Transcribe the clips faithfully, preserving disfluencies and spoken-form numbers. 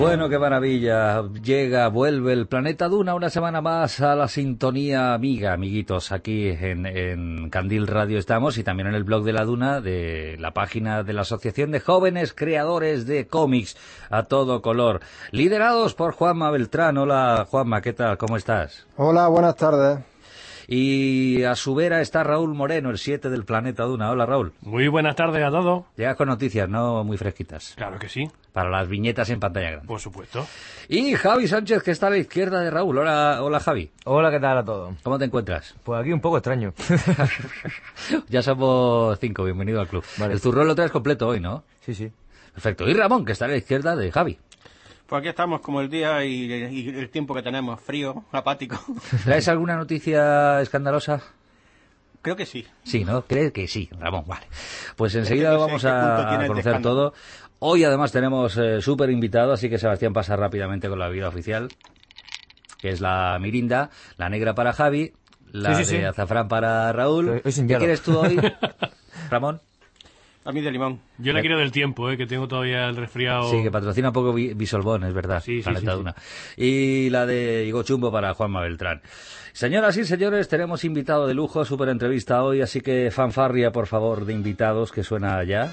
Bueno, qué maravilla. Llega, vuelve el Planeta Duna una semana más a la sintonía amiga, amiguitos. Aquí en, en Candil Radio estamos y también en el blog de la Duna, de la página de la Asociación de Jóvenes Creadores de Cómics a todo color, liderados por Juanma Beltrán. Hola, Juanma, ¿qué tal? ¿Cómo estás? Hola, buenas tardes. Y a su vera está Raúl Moreno, el siete del Planeta Duna. Hola, Raúl. Muy buenas tardes a todos. Llegas con noticias, ¿no? Muy fresquitas. Claro que sí. Para las viñetas en pantalla grande. Por supuesto. Y Javi Sánchez, que está a la izquierda de Raúl. Hola, hola Javi. Hola, ¿qué tal a todos? ¿Cómo te encuentras? Pues aquí un poco extraño. Ya somos cinco, bienvenido al club. Vale. El zurrón lo traes completo hoy, ¿no? Sí, sí. Perfecto. Y Ramón, que está a la izquierda de Javi. Pues aquí estamos como el día y, y el tiempo que tenemos, frío, apático. ¿Traes alguna noticia escandalosa? Creo que sí. Sí, ¿no? ¿Crees que sí, Ramón? Vale. Pues enseguida lo vamos a, a conocer todo. Hoy además tenemos eh, súper invitado, así que Sebastián pasa rápidamente con la bebida oficial, que es la mirinda, la negra para Javi, la sí, sí, de sí. azafrán para Raúl. ¿Qué quieres tú hoy, Ramón? A mí de limón. Yo la quiero del tiempo, eh, que tengo todavía el resfriado. Sí, que patrocina un poco Bisolbón, es verdad. Sí, sí, sí, sí. Y la de Higo Chumbo para Juanma Beltrán. Señoras y señores, tenemos invitado de lujo, súper entrevista hoy, así que fanfarria, por favor, de invitados, que suena ya.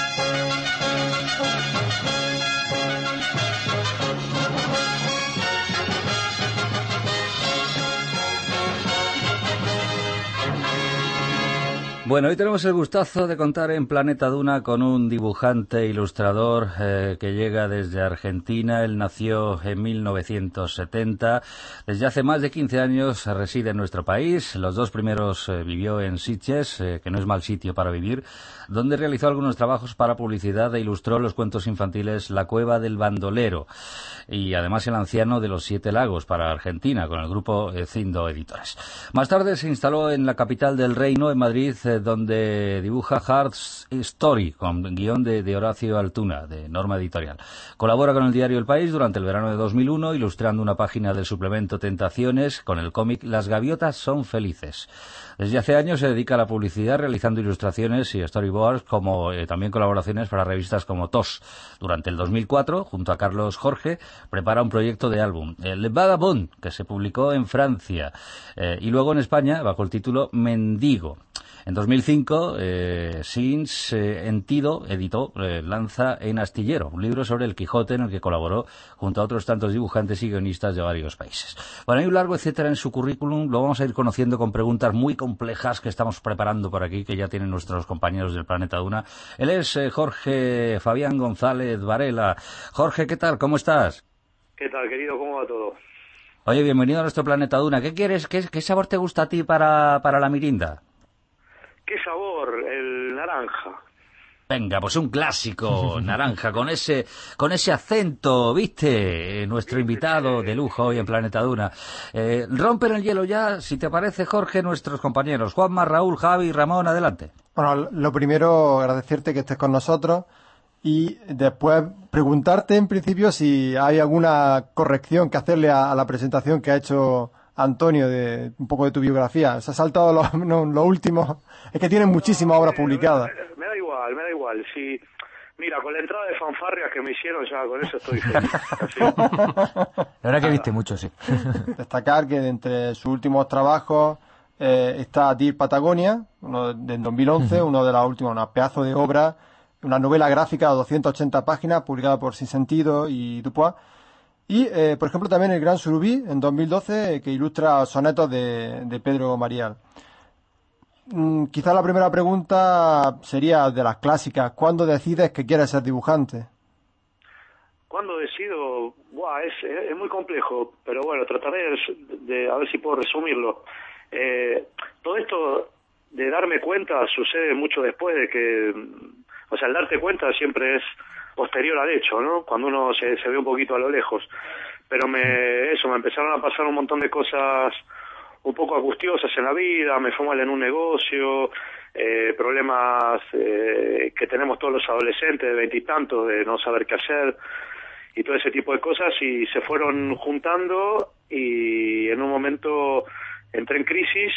Bueno, hoy tenemos el gustazo de contar en Planeta Duna con un dibujante e ilustrador eh, que llega desde Argentina. Él nació en mil novecientos setenta. Desde hace más de quince años reside en nuestro país. Los dos primeros eh, vivió en Sitges, eh, que no es mal sitio para vivir, donde realizó algunos trabajos para publicidad e ilustró los cuentos infantiles La Cueva del Bandolero y además El Anciano de los Siete Lagos para Argentina, con el grupo eh, Cindo Editores. Más tarde se instaló en la capital del reino, en Madrid, eh, donde dibuja Heart's Story, con guión de, de Horacio Altuna, de Norma Editorial. Colabora con el diario El País durante el verano de dos mil uno, ilustrando una página del suplemento Tentaciones con el cómic Las gaviotas son felices. Desde hace años se dedica a la publicidad, realizando ilustraciones y storyboards, como eh, también colaboraciones para revistas como T O S. Durante el dos mil cuatro, junto a Carlos Jorge, prepara un proyecto de álbum, el Vagabond, que se publicó en Francia, eh, y luego en España, bajo el título Mendigo. En dos mil cinco, eh, Sins eh, Entido editó eh, Lanza en Astillero, un libro sobre el Quijote en el que colaboró junto a otros tantos dibujantes y guionistas de varios países. Bueno, hay un largo etcétera en su currículum, lo vamos a ir conociendo con preguntas muy complejas que estamos preparando por aquí, que ya tienen nuestros compañeros del Planeta Duna. Él es eh, Jorge Fabián González Varela. Jorge, ¿qué tal? ¿Cómo estás? ¿Qué tal, querido? ¿Cómo va todo? Oye, bienvenido a nuestro Planeta Duna. ¿Qué quieres? ¿Qué, qué sabor te gusta a ti para, para la mirinda? ¿Qué sabor? El naranja. Venga, pues un clásico, naranja, con ese con ese acento, ¿viste? Nuestro invitado de lujo hoy en Planeta Duna. Eh, rompen el hielo ya, si te parece, Jorge, nuestros compañeros. Juanma, Raúl, Javi, Ramón, adelante. Bueno, lo primero, agradecerte que estés con nosotros y después preguntarte, en principio, si hay alguna corrección que hacerle a, a la presentación que ha hecho Antonio, de un poco de tu biografía. Se ha saltado lo, no, lo último. Es que tienes muchísimas obras publicadas. Me, me da igual, me da igual. Si, mira, con la entrada de fanfarrias que me hicieron, ya con eso estoy feliz. La verdad que viste mucho, sí. Destacar que de entre sus últimos trabajos eh, está Dear Patagonia, uno de dos mil once, uno de las últimas, una pedazo de obra, una novela gráfica de doscientas ochenta páginas, publicada por Sin Sentido y Dupuis. Y, eh, por ejemplo, también El Gran Surubí, en dos mil doce, que ilustra sonetos de, de Pedro Marial. Mm, quizá la primera pregunta sería de las clásicas. ¿Cuándo decides que quieres ser dibujante? ¿Cuándo decido? Buah, es, es muy complejo, pero bueno, trataré de, de a ver si puedo resumirlo. Eh, todo esto de darme cuenta sucede mucho después de que... O sea, el darte cuenta siempre es posterior al hecho, ¿no? Cuando uno se, se ve un poquito a lo lejos. Pero me eso, me empezaron a pasar un montón de cosas un poco angustiosas en la vida, me fue mal en un negocio, eh, problemas eh, que tenemos todos los adolescentes de veintitantos, de no saber qué hacer, y todo ese tipo de cosas, y se fueron juntando, y en un momento entré en crisis,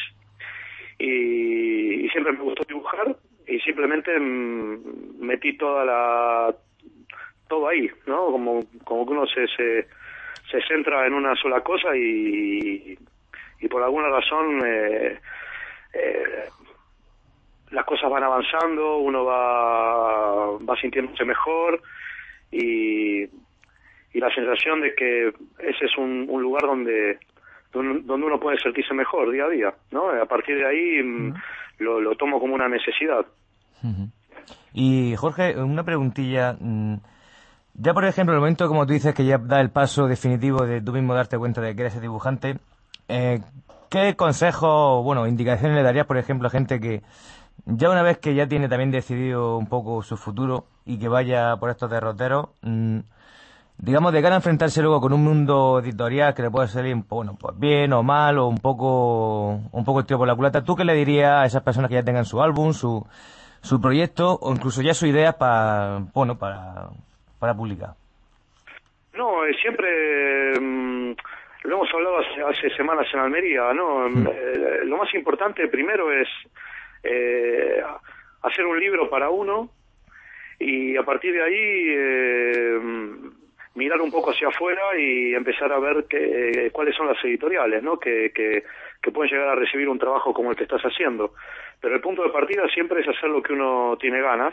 y, y siempre me gustó dibujar, y simplemente metí toda la todo ahí, ¿no? Como, como que uno se, se, se centra en una sola cosa y, y por alguna razón eh, eh, las cosas van avanzando, uno va, va sintiéndose mejor y, y la sensación de que ese es un, un lugar donde, donde uno puede sentirse mejor día a día, ¿no? A partir de ahí uh-huh. lo, lo tomo como una necesidad. Uh-huh. Y Jorge, una preguntilla. Ya por ejemplo, el momento, como tú dices, que ya da el paso definitivo de tú mismo darte cuenta de que eres dibujante, eh, ¿qué consejos, bueno, indicaciones le darías, por ejemplo, a gente que ya una vez que ya tiene también decidido un poco su futuro y que vaya por estos derroteros, mmm, digamos, de cara a enfrentarse luego con un mundo editorial que le puede salir, bueno, pues bien o mal, o un poco un poco el tiro por la culata, ¿tú qué le dirías a esas personas que ya tengan su álbum, su su proyecto o incluso ya su idea para, bueno, para, para publicar? No, eh, siempre mmm, lo hemos hablado hace, hace semanas en Almería, ¿no? Mm. Eh, lo más importante primero es eh, hacer un libro para uno y a partir de ahí eh, mirar un poco hacia afuera y empezar a ver que, eh, cuáles son las editoriales, ¿no? Que, que, que pueden llegar a recibir un trabajo como el que estás haciendo. Pero el punto de partida siempre es hacer lo que uno tiene ganas,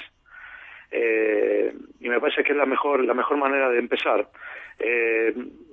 eh, y me parece que es la mejor la mejor manera de empezar. Eh,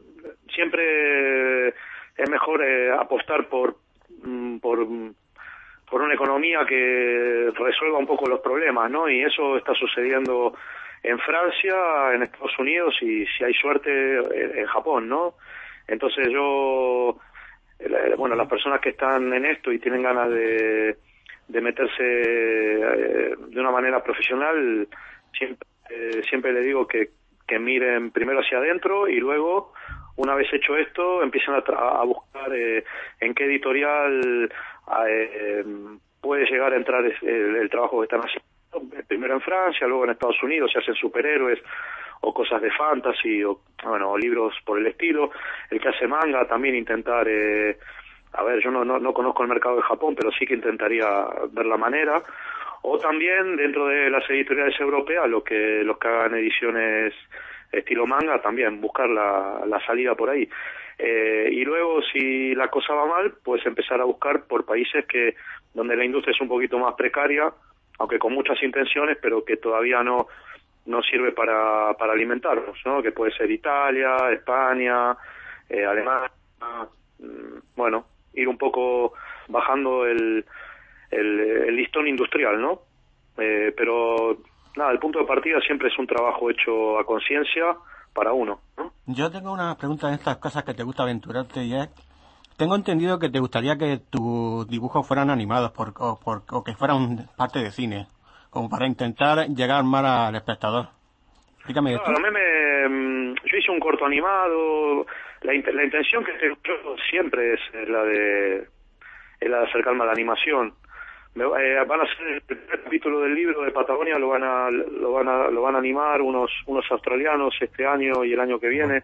siempre es mejor eh, apostar por por por una economía que resuelva un poco los problemas, ¿no? Y eso está sucediendo en Francia, en Estados Unidos y, si hay suerte, en, en Japón, ¿no? Entonces yo, bueno, las personas que están en esto y tienen ganas de, de meterse eh, de una manera profesional, siempre, eh, siempre le digo que, que miren primero hacia adentro y luego, una vez hecho esto, empiezan a, tra- a buscar eh, en qué editorial eh, puede llegar a entrar el, el trabajo que están haciendo. Primero en Francia, luego en Estados Unidos se hacen superhéroes o cosas de fantasy o, bueno, o libros por el estilo. El que hace manga también intentar, eh, a ver, yo no, no, no conozco el mercado de Japón, pero sí que intentaría ver la manera. O también dentro de las editoriales europeas, los que, los que hagan ediciones estilo manga, también buscar la, la salida por ahí. Eh, y luego, si la cosa va mal, pues empezar a buscar por países que donde la industria es un poquito más precaria, aunque con muchas intenciones, pero que todavía no no sirve para, para alimentarnos, ¿no? Que puede ser Italia, España, eh, Alemania, mm, bueno, ir un poco bajando el, el, el listón industrial, ¿no? Eh, pero nada, el punto de partida siempre es un trabajo hecho a conciencia para uno, ¿no? Yo tengo una pregunta en estas cosas que te gusta aventurarte y es, tengo entendido que te gustaría que tus dibujos fueran animados por, o, por, o que fueran parte de cine, como para intentar llegar más al espectador. Explícame esto. Claro, a mí me, yo hice un corto animado. La, la intención que tengo yo siempre es la de, es la de acercarme a la animación. Me, eh, van a hacer el primer capítulo del libro de Patagonia, lo van a lo van a lo van a animar unos unos australianos este año y el año que viene.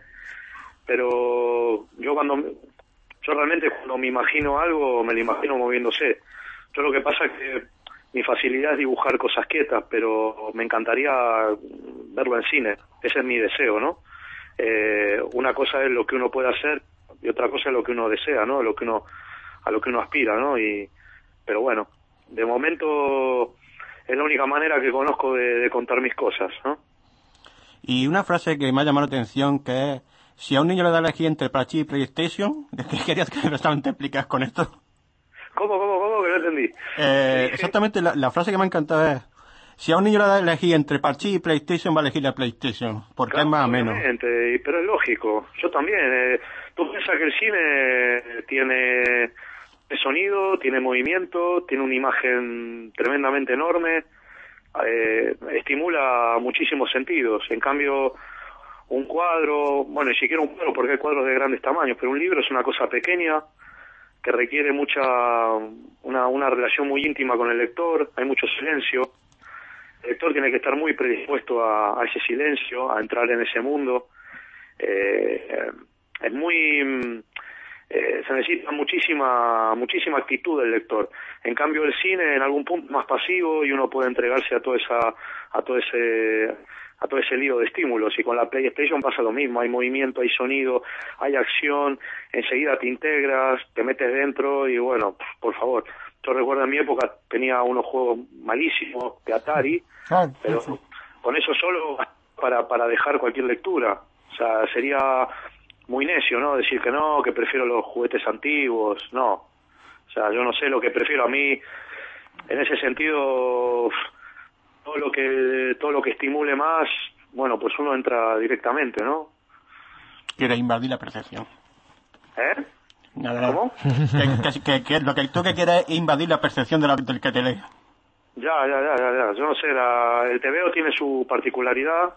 Pero yo cuando yo realmente cuando me imagino algo me lo imagino moviéndose. Yo lo que pasa es que mi facilidad es dibujar cosas quietas, pero me encantaría verlo en cine. Ese es mi deseo, ¿no? Eh, una cosa es lo que uno puede hacer y otra cosa es lo que uno desea, ¿no? Lo que uno a lo que uno aspira, ¿no? Y pero bueno, de momento es la única manera que conozco de, de contar mis cosas, ¿no? Y una frase que me ha llamado la atención, que es, si a un niño le da a elegir entre Pachi y PlayStation, ¿qué querías que exactamente explicas con esto? ¿Cómo, cómo, cómo? Que no entendí. Eh, exactamente, la, la frase que me ha encantado es, si a un niño le da a elegir entre Pachi y PlayStation, va a elegir la PlayStation, porque claro, es más o menos. Pero es lógico, yo también. Eh, tú piensas que el cine tiene sonido, tiene movimiento, tiene una imagen tremendamente enorme, eh, estimula muchísimos sentidos. En cambio, un cuadro, bueno, ni siquiera un cuadro porque hay cuadros de grandes tamaños, pero un libro es una cosa pequeña que requiere mucha una, una relación muy íntima con el lector, hay mucho silencio. El lector tiene que estar muy predispuesto a, a ese silencio, a entrar en ese mundo. Eh, es muy eh, se necesita muchísima muchísima actitud del lector. En cambio el cine en algún punto es más pasivo y uno puede entregarse a toda esa a todo ese a todo ese lío de estímulos, y con la PlayStation pasa lo mismo, hay movimiento, hay sonido, hay acción, enseguida te integras, te metes dentro y bueno, por favor, yo recuerdo en mi época tenía unos juegos malísimos de Atari, Ah, pero sí. con eso solo para, para dejar cualquier lectura, o sea, sería muy necio, ¿no? Decir que no, que prefiero los juguetes antiguos, no, o sea, yo no sé lo que prefiero a mí, en ese sentido, todo lo que todo lo que estimule más, bueno, pues uno entra directamente, ¿no? Quiere invadir la percepción. ¿Eh? Nada, nada. ¿Cómo? Que, que, que, que lo que tú que quieres es invadir la percepción de la, del que te lee. Ya, ya, ya, ya, ya. Yo no sé, la, el tebeo tiene su particularidad,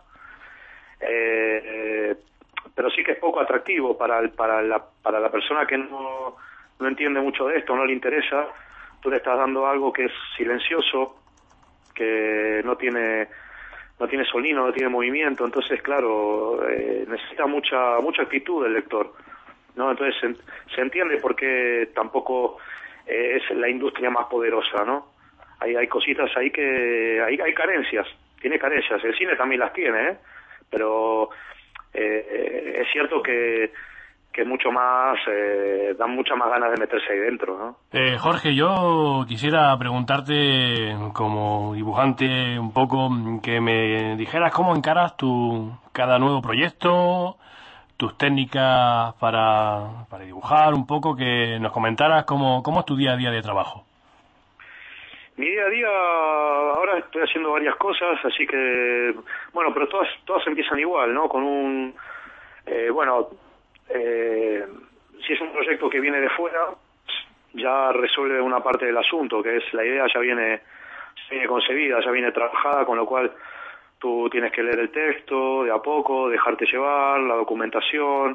eh, eh, pero sí que es poco atractivo para el, para la para la persona que no no entiende mucho de esto, no le interesa. Tú le estás dando algo que es silencioso, que no tiene no tiene sonido, no tiene movimiento, entonces claro, eh, necesita mucha mucha actitud el lector, ¿no? Entonces se, se entiende por qué tampoco eh, es la industria más poderosa, ¿no? Hay hay cositas ahí que hay hay carencias, tiene carencias, el cine también las tiene, ¿eh? Pero eh, eh, es cierto que que mucho más, eh, dan muchas más ganas de meterse ahí dentro, ¿no? Eh, Jorge, yo quisiera preguntarte, como dibujante, un poco, que me dijeras cómo encaras tu cada nuevo proyecto, tus técnicas para, para dibujar, un poco, que nos comentaras cómo, cómo es tu día a día de trabajo. Mi día a día, ahora estoy haciendo varias cosas, así que, bueno, pero todas todas empiezan igual, ¿no? Con un, eh, bueno, eh, si es un proyecto que viene de fuera, ya resuelve una parte del asunto, que es la idea ya viene, ya viene concebida, ya viene trabajada, con lo cual tú tienes que leer el texto de a poco, dejarte llevar, la documentación,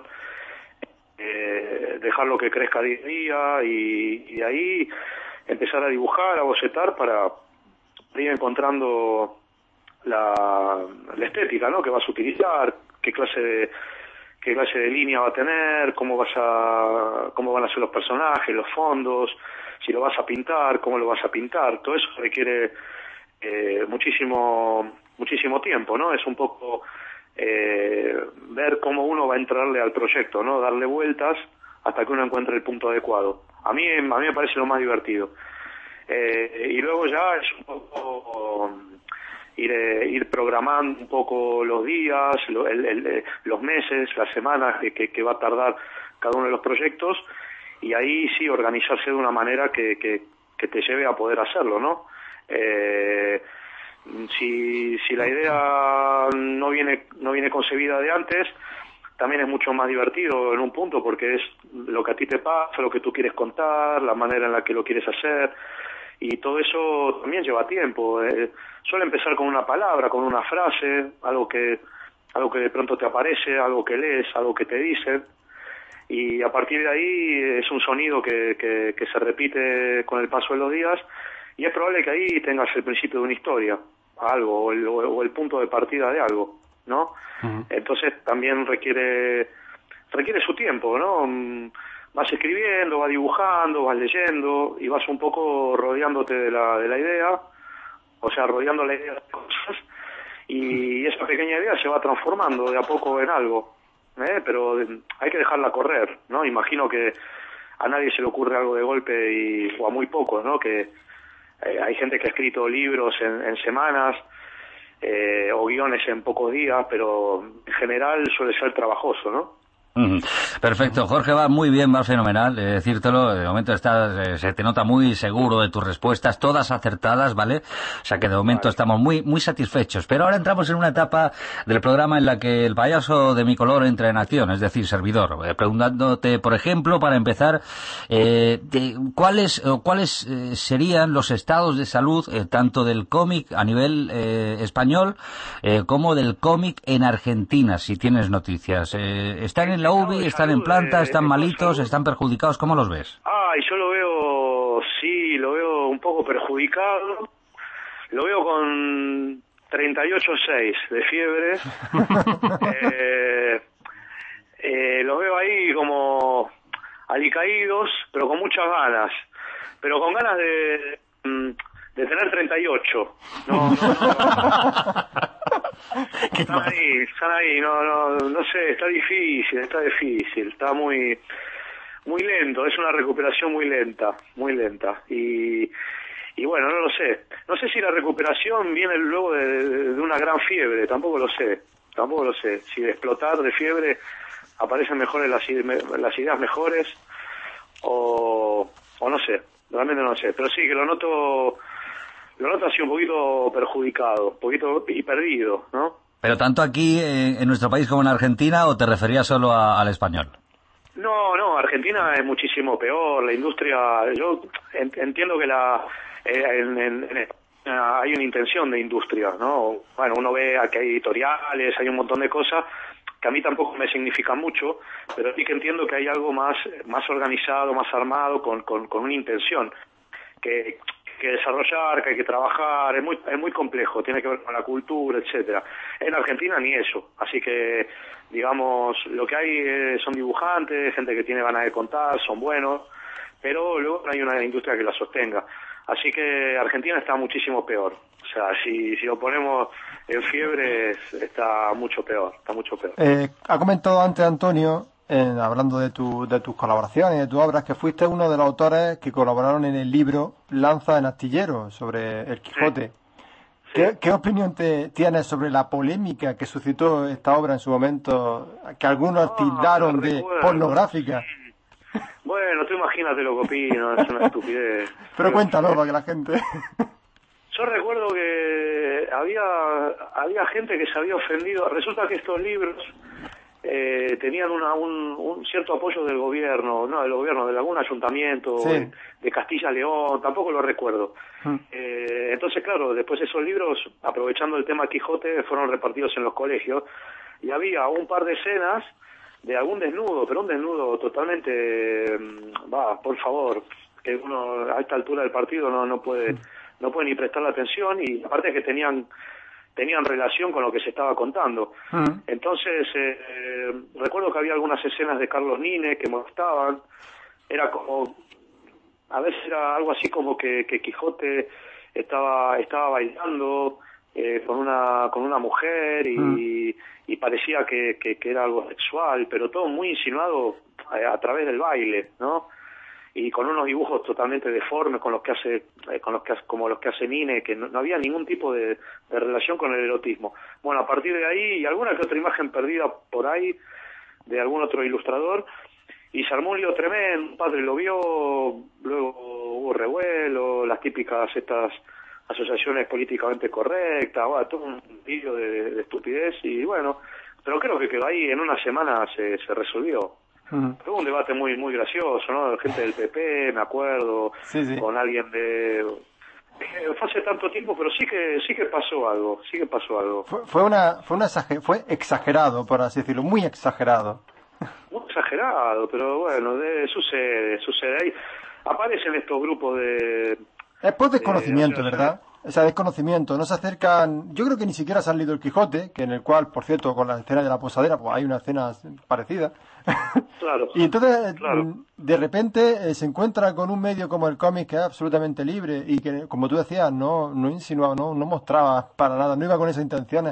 eh, dejarlo que crezca día a día y, y de ahí empezar a dibujar, a bocetar para ir encontrando la, la estética, ¿no? Que vas a utilizar, qué clase de qué clase de línea va a tener, cómo vas a cómo van a ser los personajes, los fondos, si lo vas a pintar, cómo lo vas a pintar, todo eso requiere eh, muchísimo muchísimo tiempo, ¿no? Es un poco eh, ver cómo uno va a entrarle al proyecto, ¿no? Darle vueltas hasta que uno encuentre el punto adecuado. A mí a mí me parece lo más divertido. Eh, y luego ya es un poco ir eh, ir programando un poco los días, lo, el, el, los meses, las semanas que, que, que va a tardar cada uno de los proyectos, y ahí sí organizarse de una manera que, que, que te lleve a poder hacerlo, ¿no? Eh, si si la idea no viene no viene concebida de antes, también es mucho más divertido en un punto, porque es lo que a ti te pasa, lo que tú quieres contar, la manera en la que lo quieres hacer, y todo eso también lleva tiempo. Eh, suele empezar con una palabra, con una frase, algo que algo que de pronto te aparece, algo que lees, algo que te dicen, y a partir de ahí es un sonido que, que, que se repite con el paso de los días, y es probable que ahí tengas el principio de una historia, algo, o el, o el punto de partida de algo, ¿no? Uh-huh. Entonces también requiere requiere su tiempo, ¿no? Vas escribiendo, vas dibujando, vas leyendo y vas un poco rodeándote de la de la idea, o sea, rodeando la idea de cosas, y esa pequeña idea se va transformando de a poco en algo, ¿eh? Pero hay que dejarla correr, ¿no? Imagino que a nadie se le ocurre algo de golpe, y o a muy pocos, ¿no? Que eh, hay gente que ha escrito libros en, en semanas, Eh, o guiones en pocos días, pero en general suele ser trabajoso, ¿no? Perfecto, Jorge, va muy bien, va fenomenal, eh, decírtelo, de momento estás, eh, se te nota muy seguro de tus respuestas, todas acertadas, ¿vale? O sea que de momento vale. Estamos muy muy satisfechos, pero ahora entramos en una etapa del programa en la que el payaso de mi color entra en acción, es decir, servidor, eh, preguntándote, por ejemplo, para empezar, eh, de, ¿cuáles cuáles eh, serían los estados de salud, eh, tanto del cómic a nivel eh, español, eh, como del cómic en Argentina, si tienes noticias? Eh, ¿Están en la U B I, están en planta, están malitos, están perjudicados? ¿Cómo los ves? Ah, y yo lo veo, sí, lo veo un poco perjudicado. Lo veo con treinta y ocho punto seis de fiebre. eh, eh, los veo ahí como alicaídos, pero con muchas ganas. Pero con ganas de, de tener treinta y ocho. No, no, no. Están ahí, están ahí, no, no, no sé, está difícil, está difícil, está muy, muy lento, es una recuperación muy lenta, muy lenta, y, y bueno, no lo sé, no sé si la recuperación viene luego de, de una gran fiebre, tampoco lo sé, tampoco lo sé, si de explotar de fiebre aparecen mejores las, las ideas mejores, o, o no sé, realmente no sé, pero sí que lo noto, lo noto así un poquito perjudicado, un poquito y perdido, ¿no? ¿Pero tanto aquí eh, en nuestro país como en Argentina o te referías solo a, al español? No, no, Argentina es muchísimo peor, la industria, yo entiendo que la eh, en, en, en España hay una intención de industria, ¿no? Bueno, uno ve que hay editoriales, hay un montón de cosas que a mí tampoco me significan mucho, pero sí que entiendo que hay algo más más organizado, más armado, con, con, con una intención que que desarrollar, que hay que trabajar, es muy es muy complejo, tiene que ver con la cultura, etcétera. En Argentina ni eso, así que digamos, lo que hay eh, son dibujantes, gente que tiene ganas de contar, son buenos, pero luego no hay una industria que la sostenga. Así que Argentina está muchísimo peor. O sea, si, si lo ponemos en fiebre, está mucho peor, está mucho peor. Eh, ha comentado antes Antonio, en, hablando de, tu, de tus colaboraciones, de tus obras, que fuiste uno de los autores que colaboraron en el libro Lanza en Astillero, sobre el Quijote. Sí. ¿Qué, sí. ¿Qué opinión te tienes sobre la polémica que suscitó esta obra en su momento, que algunos ah, tildaron de pornográfica? Bueno, tú imagínate lo que opino, es una estupidez. Pero cuéntalo para que la gente... Yo recuerdo que había había gente que se había ofendido. Resulta que estos libros eh, tenían una, un, un cierto apoyo del gobierno, no del gobierno, de algún ayuntamiento, sí. de, de Castilla León, tampoco lo recuerdo. Mm. Eh, entonces, claro, después esos libros, aprovechando el tema Quijote, fueron repartidos en los colegios y había un par de escenas de algún desnudo, pero un desnudo totalmente, va, por favor, que uno a esta altura del partido no no puede... Mm. no pueden ni prestar la atención, y aparte que tenían tenían relación con lo que se estaba contando. Uh-huh. Entonces, eh, eh, recuerdo que había algunas escenas de Carlos Nine que mostraban, era como, a veces era algo así como que, que Quijote estaba estaba bailando eh, con una con una mujer y, uh-huh. y parecía que, que, que era algo sexual, pero todo muy insinuado a, a través del baile, ¿no? Y con unos dibujos totalmente deformes con los que hace eh, con los que como los que hace Nine, que no, no había ningún tipo de, de relación con el erotismo. Bueno, a partir de ahí, y alguna que otra imagen perdida por ahí de algún otro ilustrador, y se armó un lío tremendo. Un padre lo vio, luego hubo revuelo, las típicas estas asociaciones políticamente correctas, bueno, todo un vídeo de, de estupidez, y bueno, pero creo que quedó ahí, en una semana se, se resolvió. Uh-huh. Fue un debate muy muy gracioso, ¿no? Gente del P P, me acuerdo, sí, sí. con alguien de... Fue hace tanto tiempo, pero sí que sí que pasó algo, sí que pasó algo. Fue, fue una fue una exager- fue exagerado, por así decirlo, muy exagerado. Muy exagerado, pero bueno, de, sucede, sucede. Ahí aparecen estos grupos de... Es por desconocimiento, de, ¿verdad? O sea, desconocimiento, no se acercan... Yo creo que ni siquiera se han leído el Quijote, que en el cual, por cierto, con la escena de la posadera, pues hay una escena parecida. Claro. Y entonces, claro. de repente, eh, se encuentra con un medio como el cómic, que es absolutamente libre y que, como tú decías, no, no insinuaba, no, no mostraba para nada, no iba con esas intenciones.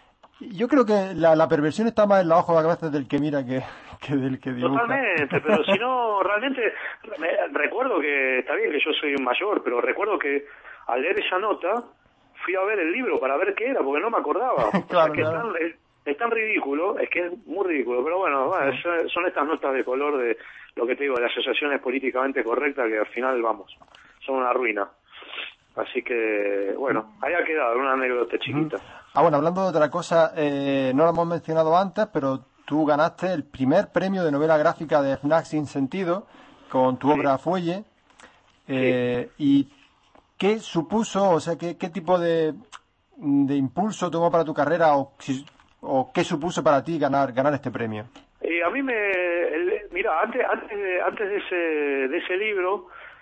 Yo creo que la, la perversión está más en los ojos a veces del que mira que, que del que dibuja. Totalmente, pero si no, realmente, me, recuerdo que, está bien que yo soy un mayor, pero recuerdo que al leer esa nota, fui a ver el libro para ver qué era, porque no me acordaba. Claro, o sea, que claro. es, tan, es tan ridículo, es que es muy ridículo, pero bueno, bueno sí. son, son estas notas de color de lo que te digo, de asociaciones políticamente correctas que al final, vamos, son una ruina. Así que, bueno, ahí ha quedado una anécdota chiquita. Ah, bueno, hablando de otra cosa, eh, no lo hemos mencionado antes, pero tú ganaste el primer premio de novela gráfica de FNAC Sin Sentido con tu sí. obra Fuelle. Eh, sí. ¿Y qué supuso, o sea, qué, qué tipo de, de impulso tomó para tu carrera o, si, o qué supuso para ti ganar ganar este premio? Eh, a mí me... El, mira, antes, antes, antes de, ese, de ese libro...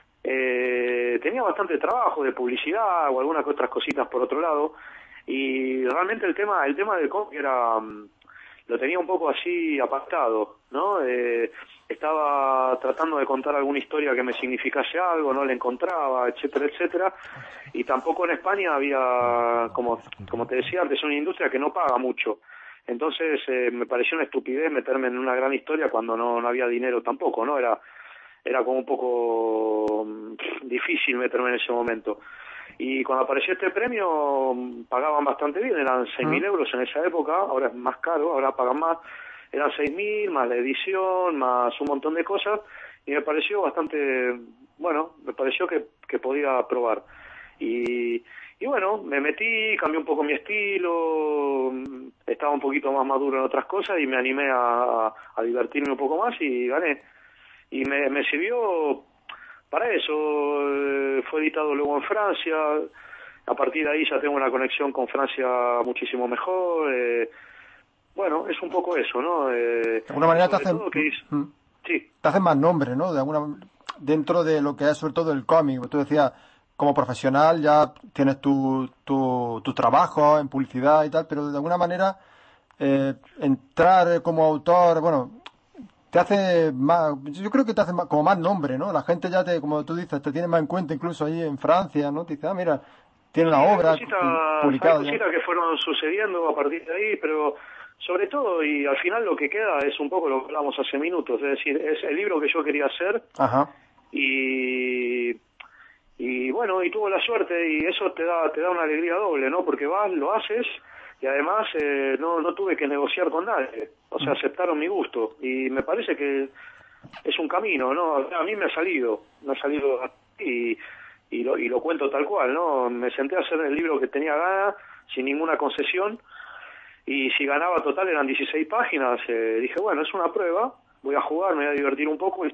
Eh, tenía bastante trabajo de publicidad o algunas otras cositas por otro lado, y realmente el tema el tema del cómic era lo tenía un poco así apartado, ¿no? Eh, estaba tratando de contar alguna historia que me significase algo, no la encontraba, etcétera, etcétera, y tampoco en España había, como, como te decía antes, una industria que no paga mucho. Entonces eh, me pareció una estupidez meterme en una gran historia cuando no, no había dinero tampoco, ¿no? Era, era como un poco pff, difícil meterme en ese momento. Y cuando apareció este premio pagaban bastante bien, eran seis mil euros en esa época, ahora es más caro, ahora pagan más, eran seis mil más la edición, más un montón de cosas, y me pareció bastante, bueno, me pareció que, que podía probar. Y, y bueno, me metí, cambié un poco mi estilo, estaba un poquito más maduro en otras cosas y me animé a, a divertirme un poco más y gané. Y me, me sirvió para eso. Eh, fue editado luego en Francia, a partir de ahí ya tengo una conexión con Francia muchísimo mejor. Eh, bueno, es un poco eso, ¿no? Eh, de alguna manera te hacen, que es, mm, sí. te hacen más nombre, ¿no? De alguna, dentro de lo que es sobre todo el cómic. Tú decías, como profesional ya tienes tu, tu, tu trabajo en publicidad y tal, pero de alguna manera eh, entrar como autor, bueno, te hace más, yo creo que te hace más, como más nombre, ¿no? La gente ya te, como tú dices, te tiene más en cuenta incluso ahí en Francia, ¿no? Te dice, ah, mira, tiene una Sí, obra hay cositas, publicada. hay cositas que fueron sucediendo a partir de ahí, pero sobre todo, y al final lo que queda es un poco lo que hablamos hace minutos, es decir, es el libro que yo quería hacer. Ajá. y y bueno, y tuvo la suerte y eso te da te da una alegría doble, ¿no? Porque vas, lo haces y además eh, no no tuve que negociar con nadie, o sea, aceptaron mi gusto y me parece que es un camino, ¿no? A mí me ha salido, me ha salido y y lo y lo cuento tal cual, ¿no? Me senté a hacer el libro que tenía ganas, sin ninguna concesión, y si ganaba total eran dieciséis páginas, eh, dije, bueno, es una prueba, voy a jugar, me voy a divertir un poco y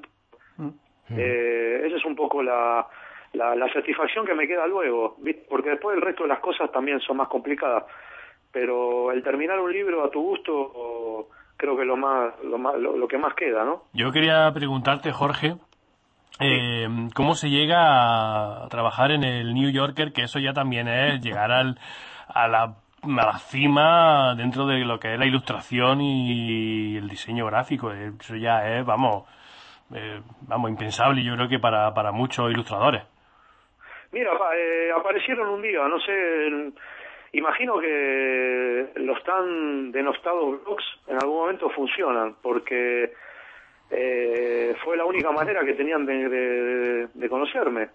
eh, esa es un poco la La, la satisfacción que me queda luego, ¿viste? Porque después el resto de las cosas también son más complicadas, pero el terminar un libro a tu gusto creo que es lo más lo más lo, lo que más queda, ¿no? Yo quería preguntarte, Jorge, eh, ¿cómo se llega a trabajar en el New Yorker? Que eso ya también es llegar al, a la a la cima dentro de lo que es la ilustración y el diseño gráfico. Eso ya es, vamos, eh, vamos, impensable, yo creo que para, para muchos ilustradores. Mira, eh, aparecieron un día, no sé, imagino que los tan denostados blogs en algún momento funcionan, porque eh, fue la única manera que tenían de, de, de conocerme.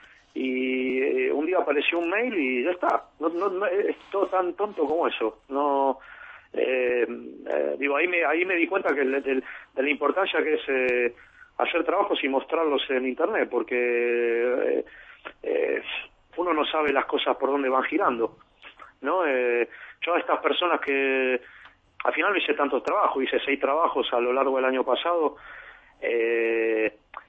Y eh, un día apareció un mail y ya está, no, no, no, es todo tan tonto como eso. No, eh, eh, digo, ahí me, ahí me di cuenta que de, de, de la importancia que es eh, hacer trabajos y mostrarlos en internet, porque eh, Eh, uno no sabe las cosas por dónde van girando, ¿no? Eh, yo a estas personas que al final hice tantos trabajos, hice seis trabajos a lo largo del año pasado, eh,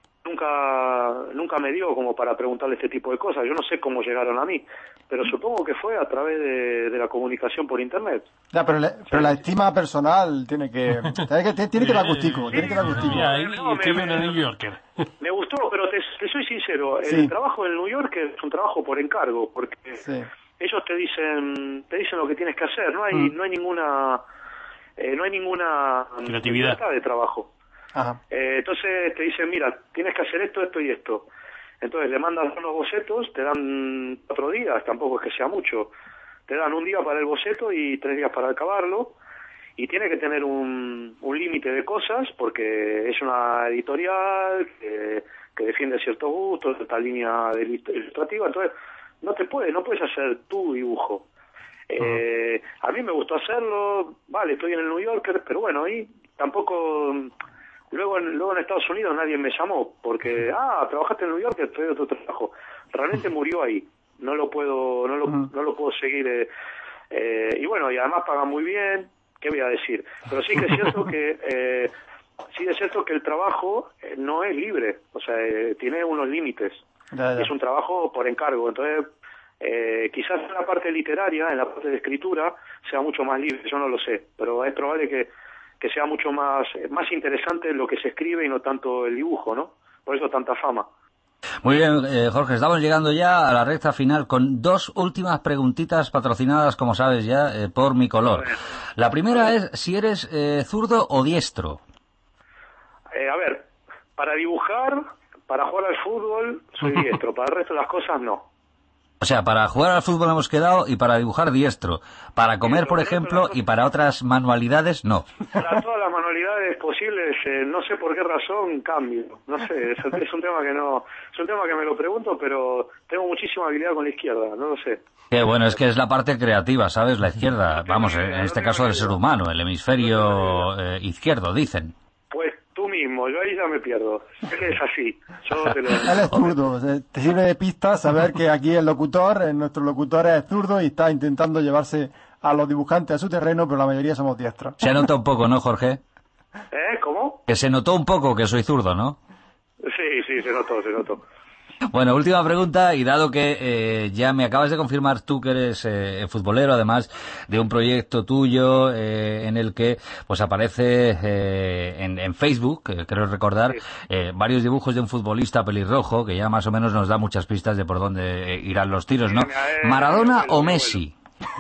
nunca nunca me dio como para preguntarle este tipo de cosas. Yo no sé cómo llegaron a mí, pero supongo que fue a través de, de la comunicación por internet. Ya, pero, le, pero la estima personal tiene que tiene que, tiene que dar gustico, tiene que dar gustico. Mira, ahí No, estoy me- en el New Yorker. Me gustó, pero te, te soy sincero, el Sí. trabajo en New York es un trabajo por encargo, porque Sí. ellos te dicen te dicen lo que tienes que hacer, no hay Mm. no hay ninguna eh, no hay ninguna Creatividad. libertad de trabajo. Ajá. Eh, entonces te dicen, mira, tienes que hacer esto, esto y esto. Entonces le mandan unos bocetos, te dan cuatro días, tampoco es que sea mucho. Te dan un día para el boceto y tres días para acabarlo. Y tiene que tener un, un límite de cosas, porque es una editorial que, que defiende ciertos gustos, esta línea de ilust- ilustrativa. Entonces no te puedes, no puedes hacer tu dibujo. Eh, a mí me gustó hacerlo, vale, estoy en el New Yorker, pero bueno, ahí tampoco... Luego en, luego en Estados Unidos nadie me llamó, porque, ah, trabajaste en New York, estoy de otro trabajo. Realmente murió ahí, no lo puedo no lo, no lo puedo seguir. Eh, eh, y bueno, y además pagan muy bien, ¿qué voy a decir? Pero sí que es cierto que... Eh, sí es cierto que el trabajo eh, no es libre, o sea, eh, tiene unos límites. Ya, ya. Es un trabajo por encargo, entonces... Eh, quizás en la parte literaria, en la parte de escritura, sea mucho más libre, yo no lo sé, pero es probable que, que sea mucho más más interesante lo que se escribe y no tanto el dibujo, ¿no? Por eso tanta fama. Muy bien, eh, Jorge, estamos llegando ya a la recta final con dos últimas preguntitas patrocinadas, como sabes ya, eh, por Mi Color. La primera es si eres eh, zurdo o diestro. Eh, a ver, para dibujar, para jugar al fútbol, soy diestro. Para el resto de las cosas, no. O sea, para jugar al fútbol hemos quedado y para dibujar diestro. Para comer, por ejemplo, y para otras manualidades, no. Para todas las manualidades posibles, eh, no sé por qué razón, cambio. No sé, es, es un tema que no, es un tema que me lo pregunto, pero tengo muchísima habilidad con la izquierda, no lo sé. Qué bueno, es que es la parte creativa, ¿sabes? La izquierda, vamos, en este caso del ser humano, el hemisferio eh, izquierdo, dicen. Pues tú mismo, yo ahí ya me pierdo. Sé que es así. Yo te lo... Él es zurdo, te sirve de pista saber que aquí el locutor, nuestro locutor es zurdo y está intentando llevarse a los dibujantes a su terreno, pero la mayoría somos diestros. Se nota un poco, ¿no, Jorge? ¿Eh? ¿Cómo? Que se notó un poco que soy zurdo, ¿no? Sí, sí, se notó, se notó. Bueno, última pregunta, y dado que eh, ya me acabas de confirmar tú que eres eh, futbolero, además de un proyecto tuyo eh, en el que pues aparece eh, en, en Facebook, eh, creo recordar, sí. eh, varios dibujos de un futbolista pelirrojo, que ya más o menos nos da muchas pistas de por dónde irán los tiros, ¿no? ¿Maradona o Messi?